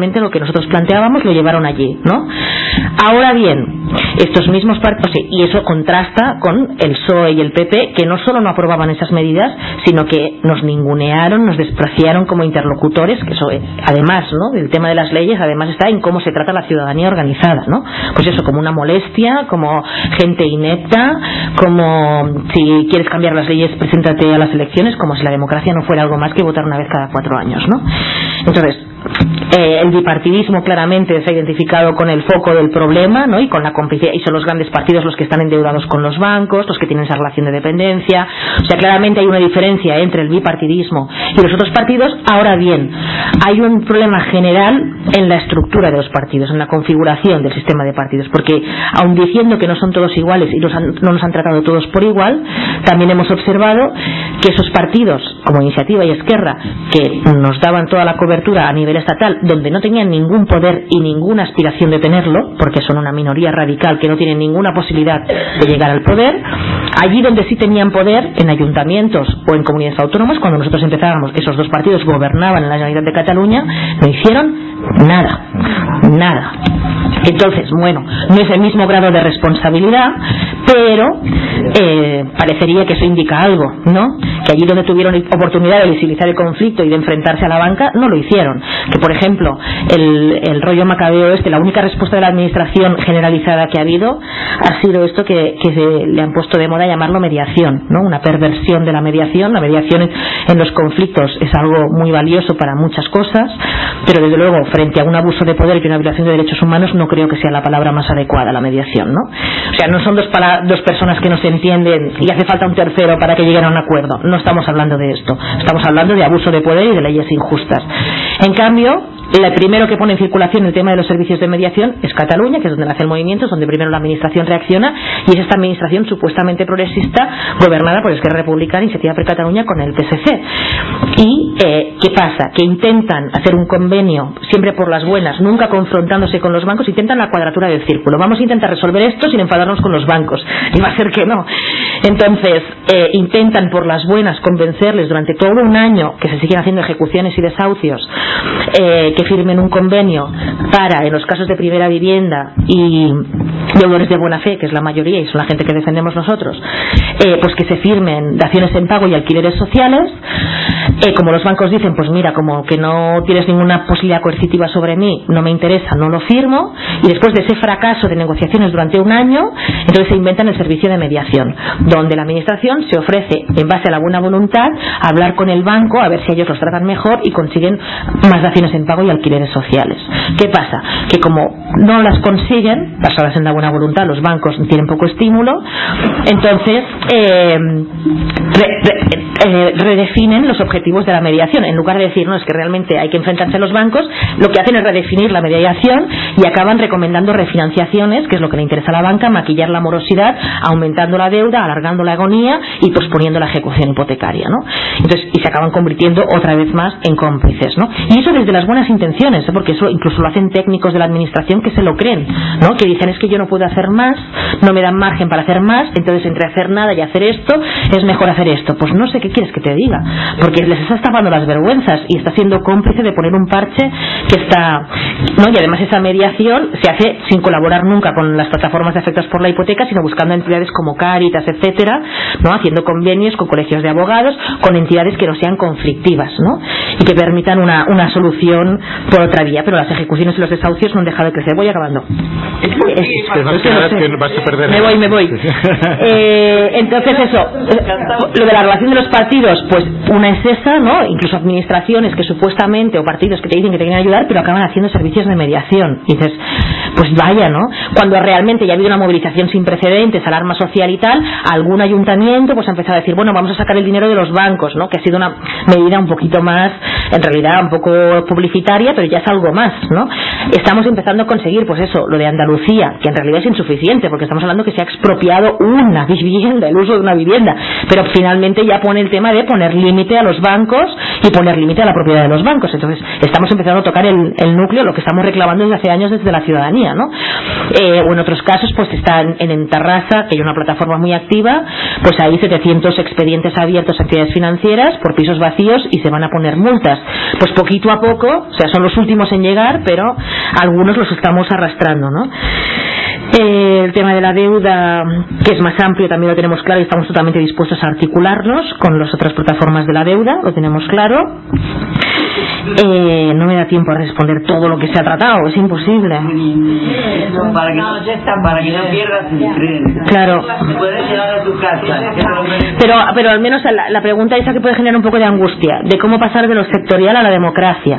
exactamente lo que nosotros planteábamos, lo llevaron allí, ¿no? Ahora bien, estos mismos partidos, y eso contrasta con el PSOE y el PP, que no solo no aprobaban esas medidas, sino que nos ningunearon, nos despreciaron como interlocutores, que eso, además, ¿no?, el tema de las leyes, además está en cómo se trata la ciudadanía organizada, ¿no? Pues eso, como una molestia, como gente inepta, como si quieres cambiar las leyes, preséntate a las elecciones, como si la democracia no fuera algo más que votar una vez cada 4 años, ¿no? Entonces, el bipartidismo claramente se ha identificado con el foco del problema, ¿no?, y con la complicidad, y son los grandes partidos los que están endeudados con los bancos, los que tienen esa relación de dependencia. O sea, claramente hay una diferencia entre el bipartidismo y los otros partidos. Ahora bien, hay un problema general en la estructura de los partidos, en la configuración del sistema de partidos, porque aun diciendo que no son todos iguales y no nos han tratado todos por igual, también hemos observado que esos partidos como Iniciativa y Esquerra, que nos daban toda la cobertura a nivel estatal, donde no tenían ningún poder y ninguna aspiración de tenerlo, porque son una minoría radical que no tienen ninguna posibilidad de llegar al poder, allí donde sí tenían poder, en ayuntamientos o en comunidades autónomas, cuando nosotros empezábamos, esos dos partidos gobernaban en la Generalitat de Cataluña, no hicieron nada. Entonces, bueno, no es el mismo grado de responsabilidad, pero parecería que eso indica algo, ¿no? Que allí donde tuvieron oportunidad de visibilizar el conflicto y de enfrentarse a la banca, no lo hicieron. Que, por ejemplo, el rollo macabeo la única respuesta de la administración generalizada que ha habido ha sido esto que le han puesto de moda llamarlo mediación, ¿no? Una perversión de la mediación. La mediación en los conflictos es algo muy valioso para muchas cosas, pero desde luego frente a un abuso de poder y una violación de derechos humanos no creo que sea la palabra más adecuada, la mediación, ¿no? O sea, no son dos personas que no se entienden y hace falta un tercero para que lleguen a un acuerdo. No estamos hablando de esto, estamos hablando de abuso de poder y de leyes injustas. En cambio, el primero que pone en circulación el tema de los servicios de mediación es Cataluña, que es donde nace el movimiento, es donde primero la administración reacciona, y es esta administración supuestamente progresista gobernada por Esquerra Republicana, Iniciativa per Catalunya, con el PSC. Y ¿qué pasa? Que intentan hacer un convenio siempre por las buenas, nunca confrontándose con los bancos, intentan la cuadratura del círculo. Vamos a intentar resolver esto sin enfadarnos con los bancos, y va a ser que no. Entonces intentan por las buenas convencerles durante todo un año, que se siguen haciendo ejecuciones y desahucios, que firmen un convenio para, en los casos de primera vivienda y deudores de buena fe, que es la mayoría y son la gente que defendemos nosotros, pues que se firmen daciones en pago y alquileres sociales. Como los bancos dicen, pues mira, como que no tienes ninguna posibilidad coercitiva sobre mí, no me interesa, no lo firmo, y después de ese fracaso de negociaciones durante un año, entonces se inventan el servicio de mediación, donde la administración se ofrece, en base a la buena voluntad, a hablar con el banco a ver si ellos los tratan mejor y consiguen más daciones en pago y alquileres sociales. ¿Qué pasa? Que como no las consiguen, basadas en la buena voluntad, los bancos tienen poco estímulo, entonces redefinen los objetivos de la mediación. En lugar de decir, no, es que realmente hay que enfrentarse a los bancos, lo que hacen es redefinir la mediación y acaban recomendando refinanciaciones, que es lo que le interesa a la banca, maquillar la morosidad, aumentando la deuda, alargando la agonía y posponiendo la ejecución hipotecaria, ¿no? Entonces, y se acaban convirtiendo otra vez más en cómplices, ¿no? Y eso desde las buenas intenciones, porque eso incluso lo hacen técnicos de la administración que se lo creen, ¿no? Que dicen, es que yo no puedo hacer más, no me dan margen para hacer más, entonces entre hacer nada y hacer esto es mejor hacer esto. Pues no sé qué quieres que te diga, porque les está tapando las vergüenzas y está siendo cómplice de poner un parche que está, ¿no? Y además esa mediación se hace sin colaborar nunca con las plataformas de afectados por la hipoteca, sino buscando entidades como Cáritas, etcétera, ¿no? Haciendo convenios con colegios de abogados, con entidades que no sean conflictivas, ¿no? Y que permitan una solución por otra vía. Pero las ejecuciones y los desahucios no han dejado de crecer. Voy acabando. Me voy. Entonces eso, lo de la relación de los partidos, pues una es esa, ¿no? Incluso administraciones que supuestamente, o partidos que te dicen que te quieren ayudar, pero acaban haciendo servicios de mediación. Y dices, pues vaya, ¿no? Cuando realmente ya ha habido una movilización sin precedentes, alarma social y tal, algún ayuntamiento pues ha empezado a decir, bueno, vamos a sacar el dinero de los bancos, ¿no? Que ha sido una medida un poquito más, en realidad un poco publicitaria, pero ya es algo más, ¿no? Estamos empezando a conseguir, pues eso, lo de Andalucía, que en realidad es insuficiente, porque estamos hablando que se ha expropiado una vivienda, el uso de una vivienda, pero finalmente ya pone el tema de poner límite a los bancos y poner límite a la propiedad de los bancos. Entonces estamos empezando a tocar el núcleo, lo que estamos reclamando desde hace años desde la ciudadanía, ¿no? O en otros casos, pues están en Tarrasa, que hay una plataforma muy activa, pues hay 700 expedientes abiertos a entidades financieras por pisos vacíos y se van a poner multas decías, pues poquito a poco, o sea, son los últimos en llegar, pero algunos los estamos arrastrando, ¿no? El tema de la deuda, que es más amplio, también lo tenemos claro y estamos totalmente dispuestos a articularnos con las otras plataformas de la deuda, lo tenemos claro. No me da tiempo a responder todo lo que se ha tratado, es imposible. Para que no pierdas el tren. Claro. Puedes llegar a tu casa. Pero al menos la pregunta esa que puede generar un poco de angustia, de cómo pasar de lo sectorial a la democracia.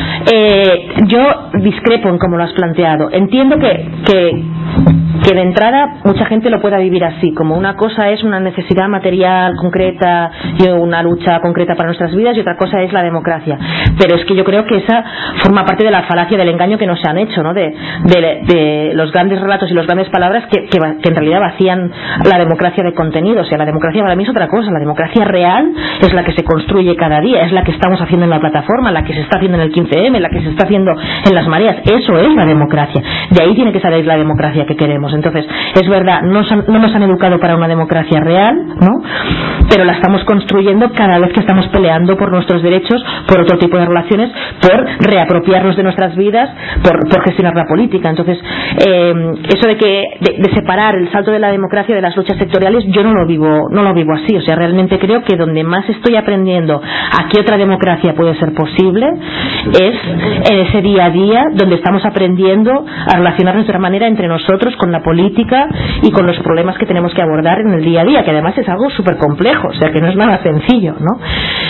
Yo discrepo en cómo lo has planteado. Entiendo que de entrada mucha gente lo pueda vivir así, como una cosa es una necesidad material concreta y una lucha concreta para nuestras vidas, y otra cosa es la democracia. Pero es que yo creo que esa forma parte de la falacia del engaño que nos han hecho, ¿no? De los grandes relatos y las grandes palabras que en realidad vacían la democracia de contenido. O sea, la democracia para mí es otra cosa. La democracia real es la que se construye cada día, es la que estamos haciendo en la plataforma, la que se está haciendo en el 15M, la que se está haciendo en las mareas. Eso es la democracia. De ahí tiene que salir la democracia que queremos. Entonces, es verdad, no nos han educado para una democracia real, ¿no? Pero la estamos construyendo cada vez que estamos peleando por nuestros derechos, por otro tipo de relaciones, por reapropiarnos de nuestras vidas, por gestionar la política. Entonces, eso de separar el salto de la democracia de las luchas sectoriales, yo no lo vivo así. O sea, realmente creo que donde más estoy aprendiendo a qué otra democracia puede ser posible es en ese día a día donde estamos aprendiendo a relacionar nuestra manera entre nosotros con la política y con los problemas que tenemos que abordar en el día a día, que además es algo súper complejo, o sea que no es nada sencillo, ¿no?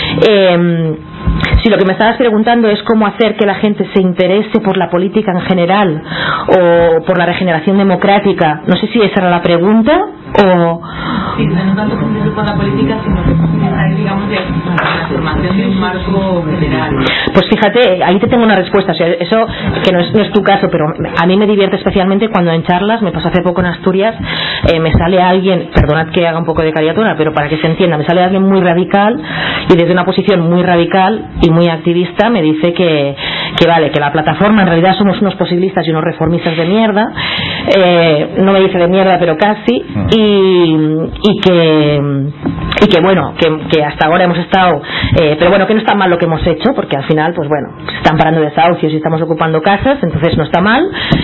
Si lo que me estabas preguntando es cómo hacer que la gente se interese por la política en general o por la regeneración democrática, no sé si esa era la pregunta o... Sí, no tanto por la política, sino que digamos de la formación de un marco general. Pues fíjate, ahí te tengo una respuesta. O sea, eso que no es tu caso, pero a mí me divierte especialmente cuando en charlas, me pasó hace poco en Asturias, me sale alguien, perdonad que haga un poco de caricatura, pero para que se entienda, me sale alguien muy radical y desde una posición muy radical y muy activista me dice que vale, que la plataforma en realidad somos unos posibilistas y unos reformistas de mierda, no me dice de mierda pero casi, y que bueno, que hasta ahora hemos estado, pero bueno, que no está mal lo que hemos hecho, porque al final pues bueno, se están parando desahucios y estamos ocupando casas, entonces no está mal,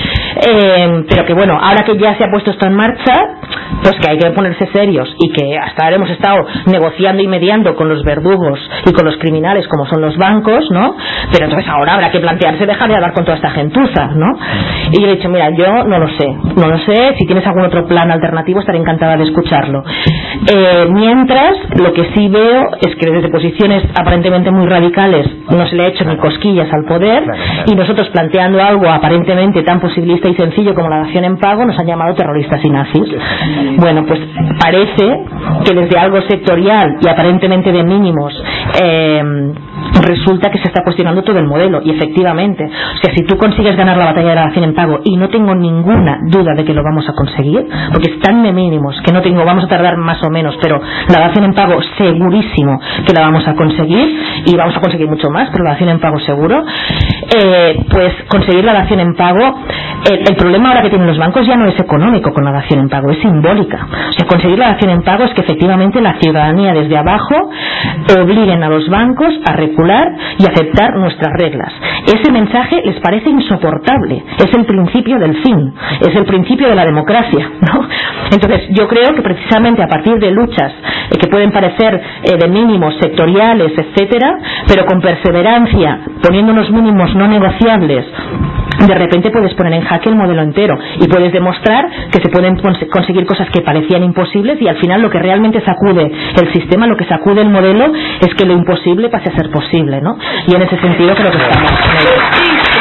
pero que bueno, ahora que ya se ha puesto esto en marcha, pues que hay que ponerse serios, y que hasta ahora hemos estado negociando y mediando con los verdugos y con los criminales como son los bancos, ¿no? Pero entonces ahora habrá que plantearse dejar de hablar con toda esta gentuza, ¿no? Y yo le he dicho, mira, yo no lo sé, si tienes algún otro plan alternativo estaré encantada de escucharlo. Mientras, lo que sí veo es que desde posiciones aparentemente muy radicales no se le ha hecho ni cosquillas al poder, y nosotros planteando algo aparentemente tan posibilista y sencillo como la dación en pago nos han llamado terroristas y nazis. Bueno, pues parece que desde algo sectorial y aparentemente de mínimos resulta que se está cuestionando todo el modelo, y efectivamente, o sea, si tú consigues ganar la batalla de la dación en pago, y no tengo ninguna duda de que lo vamos a conseguir, porque es tan de mínimos que no tengo, vamos a tardar más o menos, pero la dación en pago segurísimo que la vamos a conseguir, y vamos a conseguir mucho más, pero la dación en pago seguro, pues conseguir la dación en pago, el problema ahora que tienen los bancos ya no es económico con la dación en pago, es simbólica. O sea, conseguir la dación en pago es que efectivamente la ciudadanía desde abajo obliguen a los bancos a recular y aceptar nuestras reglas. Ese mensaje les parece insoportable, es el principio del fin, es el principio de la democracia, ¿no? Entonces yo creo que precisamente a partir de luchas que pueden parecer de mínimos sectoriales, etcétera, pero con perseverancia, poniendo unos mínimos no negociables, de repente puedes poner en jaque el modelo entero y puedes demostrar que se pueden conseguir cosas que parecían imposibles, y al final lo que realmente sacude el sistema, lo que sacude el modelo, es que lo imposible pase a ser posible, ¿no? Y en ese sentido creo que estamos en ello.